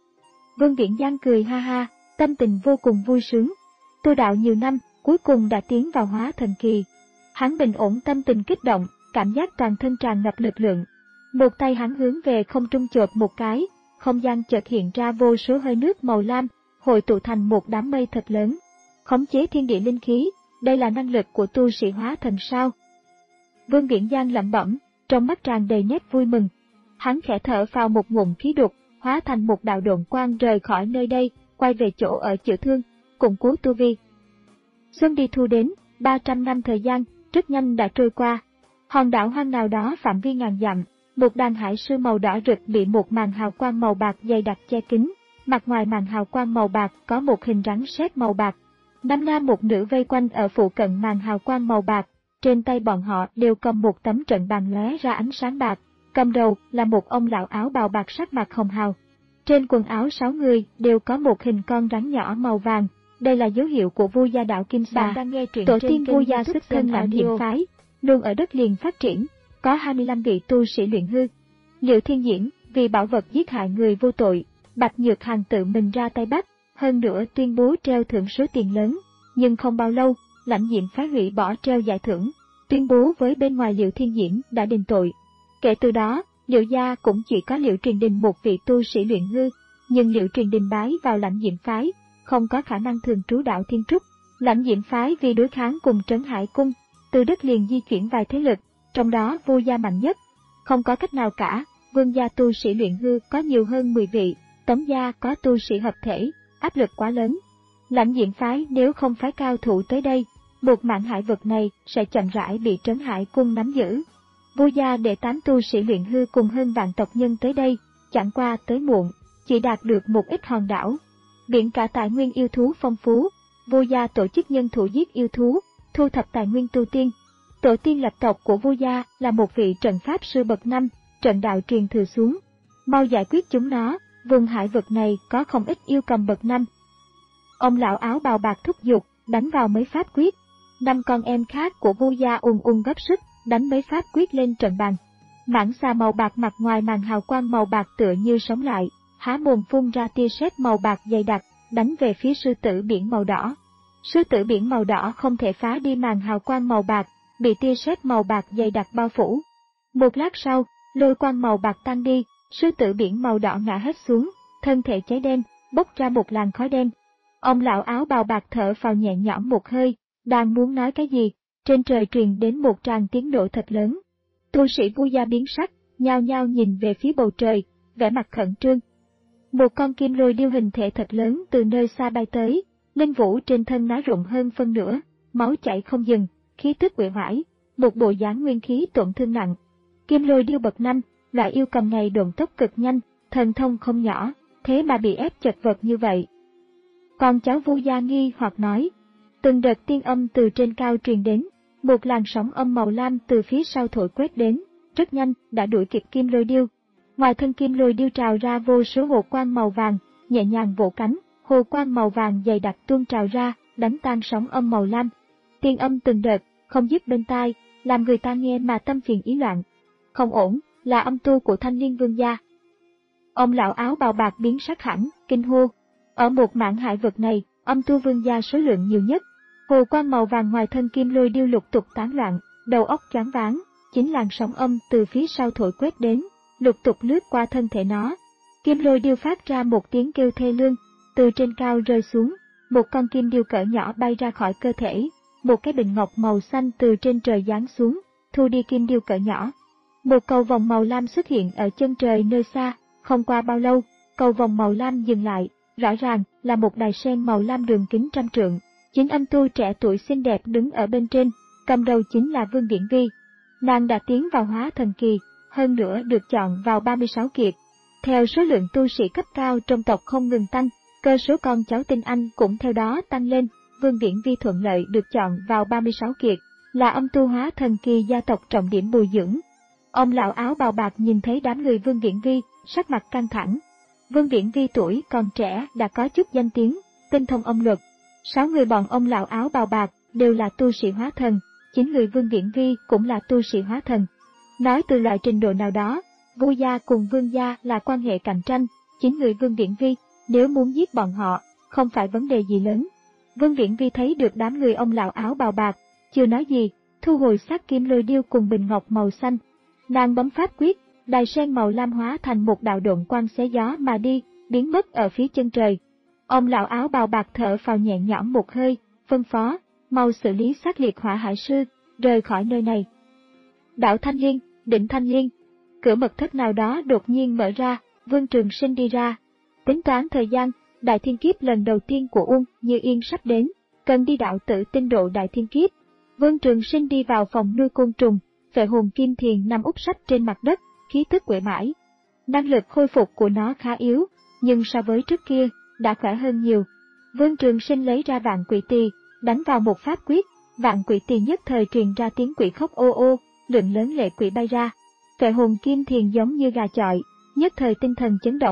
Vương Viễn Giang cười ha ha, tâm tình vô cùng vui sướng. Tu đạo nhiều năm, cuối cùng đã tiến vào hóa thần kỳ. Hắn bình ổn tâm tình kích động, cảm giác toàn thân tràn ngập lực lượng. Một tay hắn hướng về không trung chộp một cái, không gian chợt hiện ra vô số hơi nước màu lam, hội tụ thành một đám mây thật lớn. Khống chế thiên địa linh khí, đây là năng lực của tu sĩ hóa thần sao? Vương Viễn Giang lẩm bẩm, trong mắt tràn đầy nét vui mừng. Hắn khẽ thở vào một ngụm khí đục, hóa thành một đạo độn quang rời khỏi nơi đây, quay về chỗ ở chữa thương, củng cố tu vi. Xuân đi thu đến, ba trăm năm thời gian, rất nhanh đã trôi qua. Hòn đảo hoang nào đó phạm vi ngàn dặm, một đàn hải sư màu đỏ rực bị một màn hào quang màu bạc dày đặc che kín. Mặt ngoài màn hào quang màu bạc có một hình rắn sét màu bạc. Năm nam một nữ vây quanh ở phụ cận màn hào quang màu bạc, trên tay bọn họ đều cầm một tấm trận bàn lóe ra ánh sáng bạc. Cầm đầu là một ông lão áo bào bạc sắc mặt hồng hào, Trên quần áo sáu người đều có một hình con rắn nhỏ màu vàng, đây là dấu hiệu của Vu gia đạo Kim Xà. Bạn đang nghe truyện Tổ trên tiên kênh Vu gia YouTube xuất thân Zen lãnh Audio. diệm phái, luôn ở đất liền phát triển, có hai mươi lăm vị tu sĩ luyện hư. Liệu Thiên Diễn vì bảo vật giết hại người vô tội, Bạch Nhược Hằng tự mình ra tay bắt, hơn nữa tuyên bố treo thưởng số tiền lớn, nhưng không bao lâu, lãnh diệm phái hủy bỏ treo giải thưởng, tuyên bố với bên ngoài Liệu Thiên Diễn đã đền tội. Kể từ đó, Liệu gia cũng chỉ có Liệu Truyền Đình một vị tu sĩ luyện hư, nhưng Liệu Truyền Đình bái vào lãnh diệm phái, không có khả năng thường trú đạo thiên trúc. Lãnh diệm phái vì đối kháng cùng Trấn Hải Cung, từ đất liền di chuyển vài thế lực, trong đó Vu gia mạnh nhất. Không có cách nào cả, Vương gia tu sĩ luyện hư có nhiều hơn mười vị, Tống gia có tu sĩ hợp thể, áp lực quá lớn. Lãnh diệm phái nếu không phái cao thủ tới đây, buộc mạng hải vực này sẽ chậm rãi bị Trấn Hải Cung nắm giữ. Vu gia để tám tu sĩ luyện hư cùng hơn vạn tộc nhân tới đây, chẳng qua tới muộn, chỉ đạt được một ít hòn đảo. Biển cả tài nguyên yêu thú phong phú, Vu gia tổ chức nhân thủ giết yêu thú, thu thập tài nguyên tu tiên. Tổ tiên lập tộc của Vu gia là một vị trận pháp sư bậc năm, trận đạo truyền thừa xuống. Mau giải quyết chúng nó, vùng hải vực này có không ít yêu cầm bậc năm. Ông lão áo bào bạc thúc giục, đánh vào mấy pháp quyết. Năm con em khác của Vu gia ùn ùn gấp sức, đánh mấy pháp quyết lên trận bàn. Mãng xà màu bạc mặt ngoài màn hào quang màu bạc tựa như sống lại, há mồm phun ra tia sét màu bạc dày đặc, đánh về phía sư tử biển màu đỏ. Sư tử biển màu đỏ không thể phá đi màn hào quang màu bạc, bị tia sét màu bạc dày đặc bao phủ. Một lát sau, lôi quang màu bạc tan đi, sư tử biển màu đỏ ngã hết xuống, thân thể cháy đen, bốc ra một làn khói đen. Ông lão áo bào bạc thở phào nhẹ nhõm một hơi, đang muốn nói cái gì, trên trời truyền đến một tràng tiếng nổ thật lớn. Tu sĩ Vu gia biến sắc, nhao nhao nhìn về phía bầu trời, vẻ mặt khẩn trương. Một con kim lôi điêu hình thể thật lớn từ nơi xa bay tới, linh vũ trên thân nó rụng hơn phân nửa, máu chảy không dừng, khí tức uể oải, một bộ dáng nguyên khí tổn thương nặng. Kim lôi điêu bậc năm, loại yêu cầm này độn tốc cực nhanh, thần thông không nhỏ, thế mà bị ép chật vật như vậy. Con cháu Vu gia nghi hoặc nói, từng đợt tiên âm từ trên cao truyền đến, một làn sóng âm màu lam từ phía sau thổi quét đến, rất nhanh đã đuổi kịp kim lôi điêu. Ngoài thân kim lôi điêu trào ra vô số hồ quang màu vàng, nhẹ nhàng vỗ cánh, hồ quang màu vàng dày đặc tuôn trào ra, đánh tan sóng âm màu lam. Tiên âm từng đợt, không dứt bên tai, làm người ta nghe mà tâm phiền ý loạn. Không ổn, là âm tu của Thanh Liên Vương gia. Ông lão áo bào bạc biến sắc hẳn, kinh hô. Ở một mảng hải vực này, âm tu vương gia số lượng nhiều nhất. Hồ quang màu vàng ngoài thân kim lôi điêu lục tục tán loạn, đầu óc choáng váng, chính làn sóng âm từ phía sau thổi quét đến, lục tục lướt qua thân thể nó. Kim lôi điêu phát ra một tiếng kêu thê lương, từ trên cao rơi xuống, một con kim điêu cỡ nhỏ bay ra khỏi cơ thể, một cái bình ngọc màu xanh từ trên trời giáng xuống, thu đi kim điêu cỡ nhỏ. Một cầu vòng màu lam xuất hiện ở chân trời nơi xa, không qua bao lâu, cầu vòng màu lam dừng lại, rõ ràng là một đài sen màu lam đường kính trăm trượng. Chính âm tu trẻ tuổi xinh đẹp đứng ở bên trên, cầm đầu chính là Vương Viễn Vi. Nàng đã tiến vào hóa thần kỳ, hơn nữa được chọn vào ba mươi sáu kiệt. Theo số lượng tu sĩ cấp cao trong tộc không ngừng tăng, cơ số con cháu tinh anh cũng theo đó tăng lên, Vương Viễn Vi thuận lợi được chọn vào ba mươi sáu kiệt, là âm tu hóa thần kỳ gia tộc trọng điểm bồi dưỡng. Ông lão áo bào bạc nhìn thấy đám người Vương Viễn Vi, sắc mặt căng thẳng. Vương Viễn Vi tuổi còn trẻ đã có chút danh tiếng, tinh thông âm luật. Sáu người bọn ông lão áo bào bạc đều là tu sĩ hóa thần, chính người Vương Viễn Vi cũng là tu sĩ hóa thần. Nói từ loại trình độ nào đó, Vu gia cùng Vương gia là quan hệ cạnh tranh, chính người Vương Viễn Vi, nếu muốn giết bọn họ, không phải vấn đề gì lớn. Vương Viễn Vi thấy được đám người ông lão áo bào bạc, chưa nói gì, thu hồi xác kim lôi điêu cùng bình ngọc màu xanh. Nàng bấm pháp quyết, đài sen màu lam hóa thành một đạo độn quang xé gió mà đi, biến mất ở phía chân trời. Ông lão áo bào bạc thở phào nhẹ nhõm một hơi, phân phó, mau xử lý xác liệt hỏa hải sư, rời khỏi nơi này. Đảo Thanh Liên, đỉnh Thanh Liên, cửa mật thất nào đó đột nhiên mở ra, Vương Trường Sinh đi ra. Tính toán thời gian, đại thiên kiếp lần đầu tiên của Uông Như Yên sắp đến, cần đi đạo tử tinh độ đại thiên kiếp. Vương Trường Sinh đi vào phòng nuôi côn trùng, Phệ hồn kim thiền nằm úp sấp trên mặt đất, khí tức uể mãi. Năng lực khôi phục của nó khá yếu, nhưng so với trước kia, đã khỏe hơn nhiều. Vương Trường Sinh lấy ra vạn quỷ tỳ, đánh vào một pháp quyết, vạn quỷ tỳ nhất thời truyền ra tiếng quỷ khóc ô ô, lượng lớn lệ quỷ bay ra. Phệ hồn kim thiền giống như gà chọi, nhất thời tinh thần chấn động,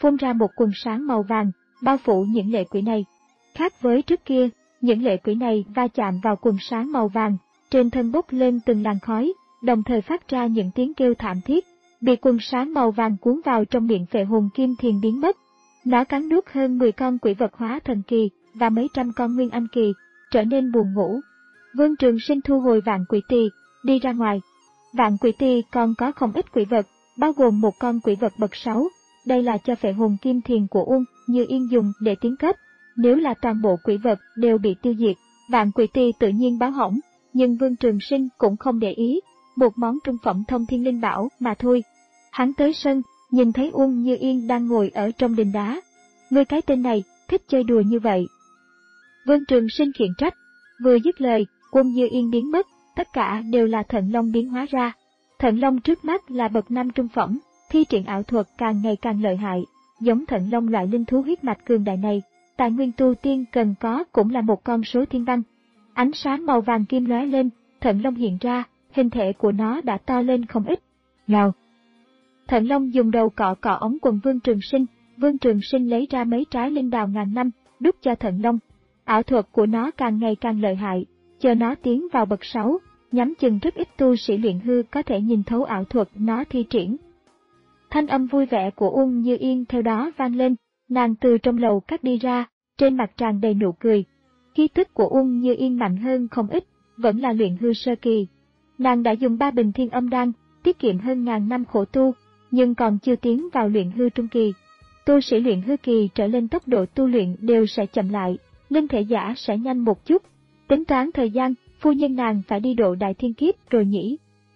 phun ra một quần sáng màu vàng, bao phủ những lệ quỷ này. Khác với trước kia, những lệ quỷ này va chạm vào quần sáng màu vàng, trên thân bốc lên từng làn khói, đồng thời phát ra những tiếng kêu thảm thiết, bị quần sáng màu vàng cuốn vào trong miệng Phệ Hồn Kim Thiền biến mất. Nó cắn nuốt hơn mười con quỷ vật hóa thần kỳ và mấy trăm con nguyên anh kỳ, trở nên buồn ngủ. Vương Trường Sinh thu hồi Vạn Quỷ Tỳ, đi ra ngoài. Vạn Quỷ Tỳ còn có không ít quỷ vật, bao gồm một con quỷ vật bậc sáu. Đây là cho Phệ Hồn Kim Thiền của Ung Như Yên dùng để tiến cấp. Nếu là toàn bộ quỷ vật đều bị tiêu diệt, Vạn Quỷ Tỳ tự nhiên báo hỏng, nhưng Vương Trường Sinh cũng không để ý, một món trung phẩm thông thiên linh bảo mà thôi. Hắn tới sân, nhìn thấy Ung Như Yên đang ngồi ở trong đình đá. Ngươi cái tên này, thích chơi đùa như vậy. Vương Trường Sinh khiển trách, vừa dứt lời, Ung Như Yên biến mất, tất cả đều là Thận Long biến hóa ra. Thận Long trước mắt là bậc năm trung phẩm, thi triển ảo thuật càng ngày càng lợi hại, giống Thận Long loại linh thú huyết mạch cường đại này, tài nguyên tu tiên cần có cũng là một con số thiên văn. Ánh sáng màu vàng kim lóe lên, Thận Long hiện ra, hình thể của nó đã to lên không ít. Gào. Thận Long dùng đầu cọ cọ ống quần Vương Trường Sinh, Vương Trường Sinh lấy ra mấy trái linh đào ngàn năm, đút cho Thận Long. Ảo thuật của nó càng ngày càng lợi hại, chờ nó tiến vào bậc sáu, nhắm chừng rất ít tu sĩ luyện hư có thể nhìn thấu ảo thuật nó thi triển. Thanh âm vui vẻ của Ung Như Yên theo đó vang lên, nàng từ trong lầu cắt đi ra, trên mặt tràn đầy nụ cười. Khí tức của Ung Như Yên mạnh hơn không ít, vẫn là luyện hư sơ kỳ. Nàng đã dùng ba bình thiên âm đan, tiết kiệm hơn ngàn năm khổ tu, nhưng còn chưa tiến vào luyện hư trung kỳ. Tu sĩ luyện hư kỳ trở lên tốc độ tu luyện đều sẽ chậm lại, linh thể giả sẽ nhanh một chút. Tính toán thời gian, phu nhân nàng phải đi độ đại thiên kiếp rồi nhỉ.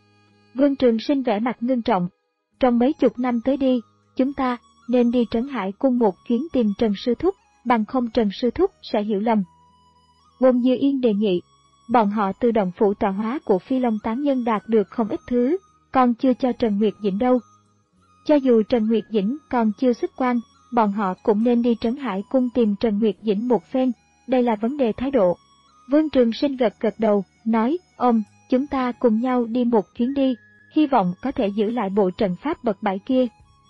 Vương Trường Sinh vẻ mặt ngưng trọng. Trong mấy chục năm tới đi, chúng ta nên đi Trấn Hải Cung một chuyến tìm Trần Sư Thúc, bằng không Trần Sư Thúc sẽ hiểu lầm. Ung Như Yên đề nghị, bọn họ từ động phủ tọa hóa của Phi Long Tán Nhân đạt được không ít thứ, còn chưa cho Trần Nguyệt Dĩnh đâu. Cho dù Trần Nguyệt Dĩnh còn chưa xuất quan, bọn họ cũng nên đi Trấn Hải Cung tìm Trần Nguyệt Dĩnh một phen, đây là vấn đề thái độ. Vương Trường Sinh gật gật đầu, nói, ông, chúng ta cùng nhau đi một chuyến đi, hy vọng có thể giữ lại bộ trận pháp bậc bảy kia.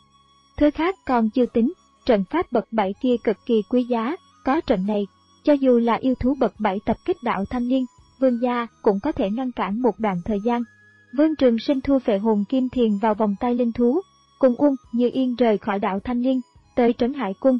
Thứ khác còn chưa tính, trận pháp bậc bảy kia cực kỳ quý giá, có trận này, cho dù là yêu thú bậc bảy tập kích đạo thanh niên, vương gia cũng có thể ngăn cản một đoạn thời gian. Vương Trường Sinh thu Phệ Hồn Kim Thiền vào vòng tay linh thú, cùng Ung Như Yên rời khỏi đạo Thanh Liên, tới Trấn Hải Cung.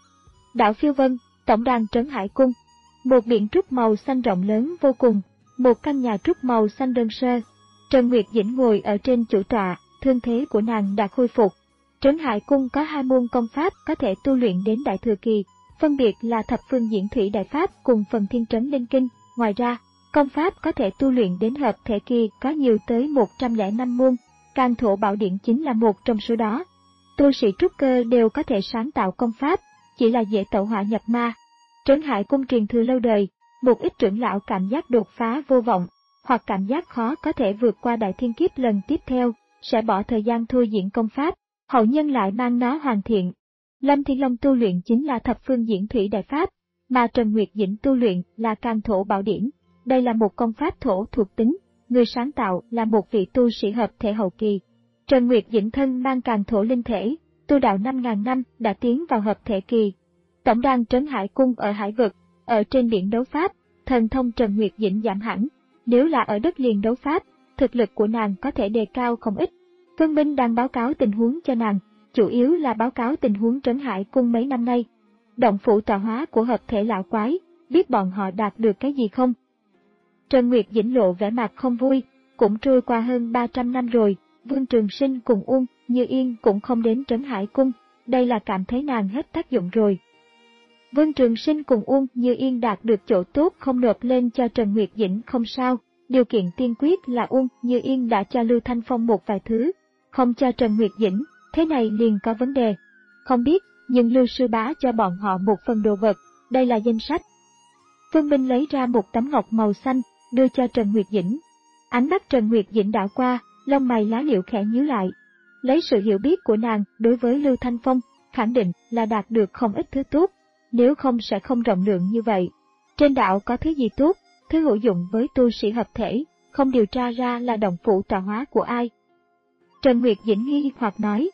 Đảo Phiêu Vân, tổng đàn Trấn Hải Cung. Một biển trúc màu xanh rộng lớn vô cùng, một căn nhà trúc màu xanh đơn sơ. Trần Nguyệt Dĩnh ngồi ở trên chủ tọa, thương thế của nàng đã khôi phục. Trấn Hải Cung có hai môn công pháp có thể tu luyện đến đại thừa kỳ, phân biệt là Thập Phương Diễn Thủy Đại Pháp cùng Phần Thiên Trấn Linh Kinh. Ngoài ra, công pháp có thể tu luyện đến hợp thể kỳ có nhiều tới một trăm lẻ năm môn, Càn Thổ Bảo Điện chính là một trong số đó. Tu sĩ trúc cơ đều có thể sáng tạo công pháp, chỉ là dễ tẩu hỏa nhập ma. Trấn Hải Cung truyền thừa lâu đời, một ít trưởng lão cảm giác đột phá vô vọng, hoặc cảm giác khó có thể vượt qua đại thiên kiếp lần tiếp theo, sẽ bỏ thời gian thôi diễn công pháp, hậu nhân lại mang nó hoàn thiện. Lâm Thiên Long tu luyện chính là Thập Phương Diễn Thủy Đại Pháp, mà Trần Nguyệt Dĩnh tu luyện là Càn Thổ Bảo Điển. Đây là một công pháp thổ thuộc tính, người sáng tạo là một vị tu sĩ hợp thể hậu kỳ. Trần Nguyệt Dĩnh thân mang Càn Thổ linh thể, tu đạo năm ngàn năm đã tiến vào hợp thể kỳ. Tổng đàn Trấn Hải Cung ở hải vực, ở trên biển đấu pháp, thần thông Trần Nguyệt Dĩnh giảm hẳn. Nếu là ở đất liền đấu pháp, thực lực của nàng có thể đề cao không ít. Vân Minh đang báo cáo tình huống cho nàng, chủ yếu là báo cáo tình huống Trấn Hải Cung mấy năm nay. Động phủ tọa hóa của hợp thể lão quái, biết bọn họ đạt được cái gì không? Trần Nguyệt Dĩnh lộ vẻ mặt không vui, cũng trôi qua hơn ba trăm năm rồi, Vương Trường Sinh cùng Ung Như Yên cũng không đến Trấn Hải Cung, đây là cảm thấy nàng hết tác dụng rồi. Vương Trường Sinh cùng Ung Như Yên đạt được chỗ tốt không nộp lên cho Trần Nguyệt Dĩnh không sao, điều kiện tiên quyết là Ung Như Yên đã cho Lưu Thanh Phong một vài thứ, không cho Trần Nguyệt Dĩnh, thế này liền có vấn đề. Không biết, nhưng Lưu Sư Bá cho bọn họ một phần đồ vật, đây là danh sách. Phương Minh lấy ra một tấm ngọc màu xanh, đưa cho Trần Nguyệt Dĩnh. Ánh mắt Trần Nguyệt Dĩnh đảo qua, lông mày lá liễu khẽ nhíu lại. Lấy sự hiểu biết của nàng đối với Lưu Thanh Phong, khẳng định là đạt được không ít thứ tốt, nếu không sẽ không rộng lượng như vậy. Trên đạo có thứ gì tốt, thứ hữu dụng với tu sĩ hợp thể, không điều tra ra là động phủ tọa hóa của ai. Trần Nguyệt Dĩnh nghi hoặc nói,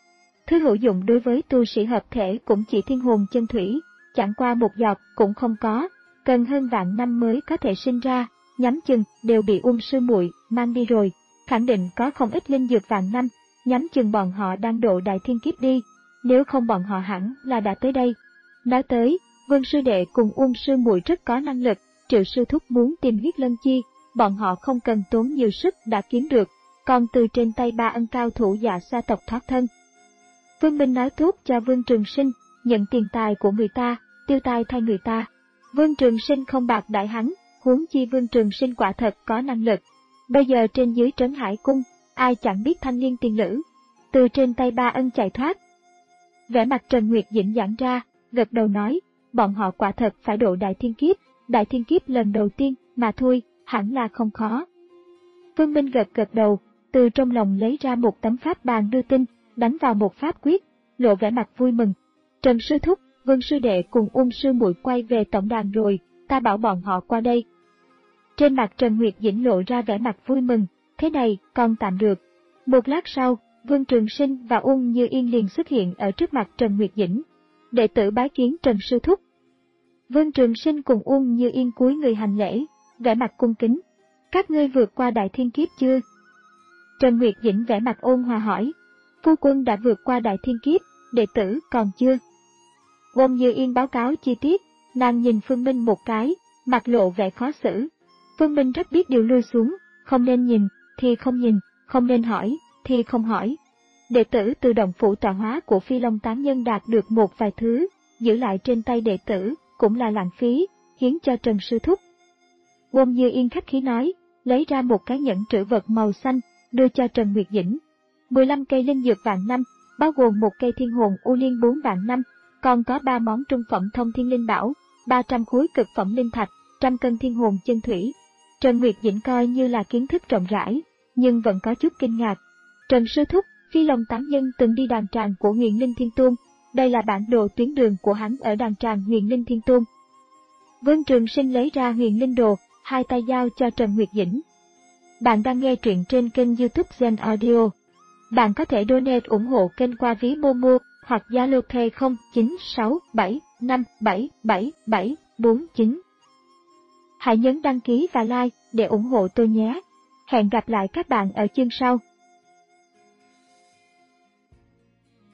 Thứ hữu dụng đối với tu sĩ hợp thể cũng chỉ thiên hồn chân thủy, chẳng qua một giọt cũng không có, cần hơn vạn năm mới có thể sinh ra, nhắm chừng đều bị Uông sư muội mang đi rồi, khẳng định có không ít linh dược vạn năm, nhắm chừng bọn họ đang độ đại thiên kiếp đi, nếu không bọn họ hẳn là đã tới đây. Nói tới, Vương sư đệ cùng Uông sư muội rất có năng lực, Triệu sư thúc muốn tìm huyết lân chi, bọn họ không cần tốn nhiều sức đã kiếm được, còn từ trên tay ba ân cao thủ Dạ Sa tộc thoát thân. Vương Minh nói tốt cho Vương Trường Sinh, nhận tiền tài của người ta, tiêu tài thay người ta. Vương Trường Sinh không bạc đãi hắn, huống chi Vương Trường Sinh quả thật có năng lực. Bây giờ trên dưới Trấn Hải Cung, ai chẳng biết thanh niên tiền lữ, từ trên tay ba ân chạy thoát. Vẻ mặt Trần Nguyệt Dĩnh giãn ra, gật đầu nói, bọn họ quả thật phải độ đại thiên kiếp, đại thiên kiếp lần đầu tiên mà thôi, hẳn là không khó. Vương Minh gật gật đầu, từ trong lòng lấy ra một tấm pháp bàn đưa tin, đánh vào một pháp quyết, lộ vẻ mặt vui mừng. Trần sư thúc, Vương sư đệ cùng Uông sư muội quay về tổng đàn rồi, ta bảo bọn họ qua đây. Trên mặt Trần Nguyệt Dĩnh lộ ra vẻ mặt vui mừng, thế này còn tạm được. Một lát sau, Vương Trường Sinh và Uông Như Yên liền xuất hiện ở trước mặt Trần Nguyệt Dĩnh. Đệ tử bái kiến Trần sư thúc. Vương Trường Sinh cùng Uông Như Yên cúi người hành lễ, vẻ mặt cung kính. Các ngươi vượt qua đại thiên kiếp chưa? Trần Nguyệt Dĩnh vẻ mặt ôn hòa hỏi. Phu quân đã vượt qua đại thiên kiếp, đệ tử còn chưa. Uông Như Yên báo cáo chi tiết, nàng nhìn Phương Minh một cái, mặt lộ vẻ khó xử. Phương Minh rất biết điều lui xuống, không nên nhìn, thì không nhìn, không nên hỏi, thì không hỏi. Đệ tử từ động phủ tọa hóa của Phi Long tán nhân đạt được một vài thứ, giữ lại trên tay đệ tử, cũng là lãng phí, hiến cho Trần sư thúc. Uông Như Yên khách khí nói, lấy ra một cái nhẫn trữ vật màu xanh, đưa cho Trần Nguyệt Dĩnh. mười lăm cây linh dược vạn năm, bao gồm một cây thiên hồn u liên bốn vạn năm, còn có ba món trung phẩm thông thiên linh bảo, ba trăm khối cực phẩm linh thạch, trăm cân thiên hồn chân thủy. Trần Nguyệt Dĩnh coi như là kiến thức rộng rãi, nhưng vẫn có chút kinh ngạc. Trần sư thúc, Phi Long tán nhân từng đi đàn tràng của Huyền Linh Thiên Tôn, đây là bản đồ tuyến đường của hắn ở đàn tràng Huyền Linh Thiên Tôn. Vương Trường Sinh lấy ra Huyền Linh Đồ, hai tay giao cho Trần Nguyệt Dĩnh. Bạn đang nghe truyện trên kênh YouTube Gen Audio. Bạn có thể donate ủng hộ kênh qua ví Momo hoặc Zalo K không chín sáu bảy năm bảy bảy bảy bốn chín. Hãy nhấn đăng ký và like để ủng hộ tôi nhé. Hẹn gặp lại các bạn ở chương sau.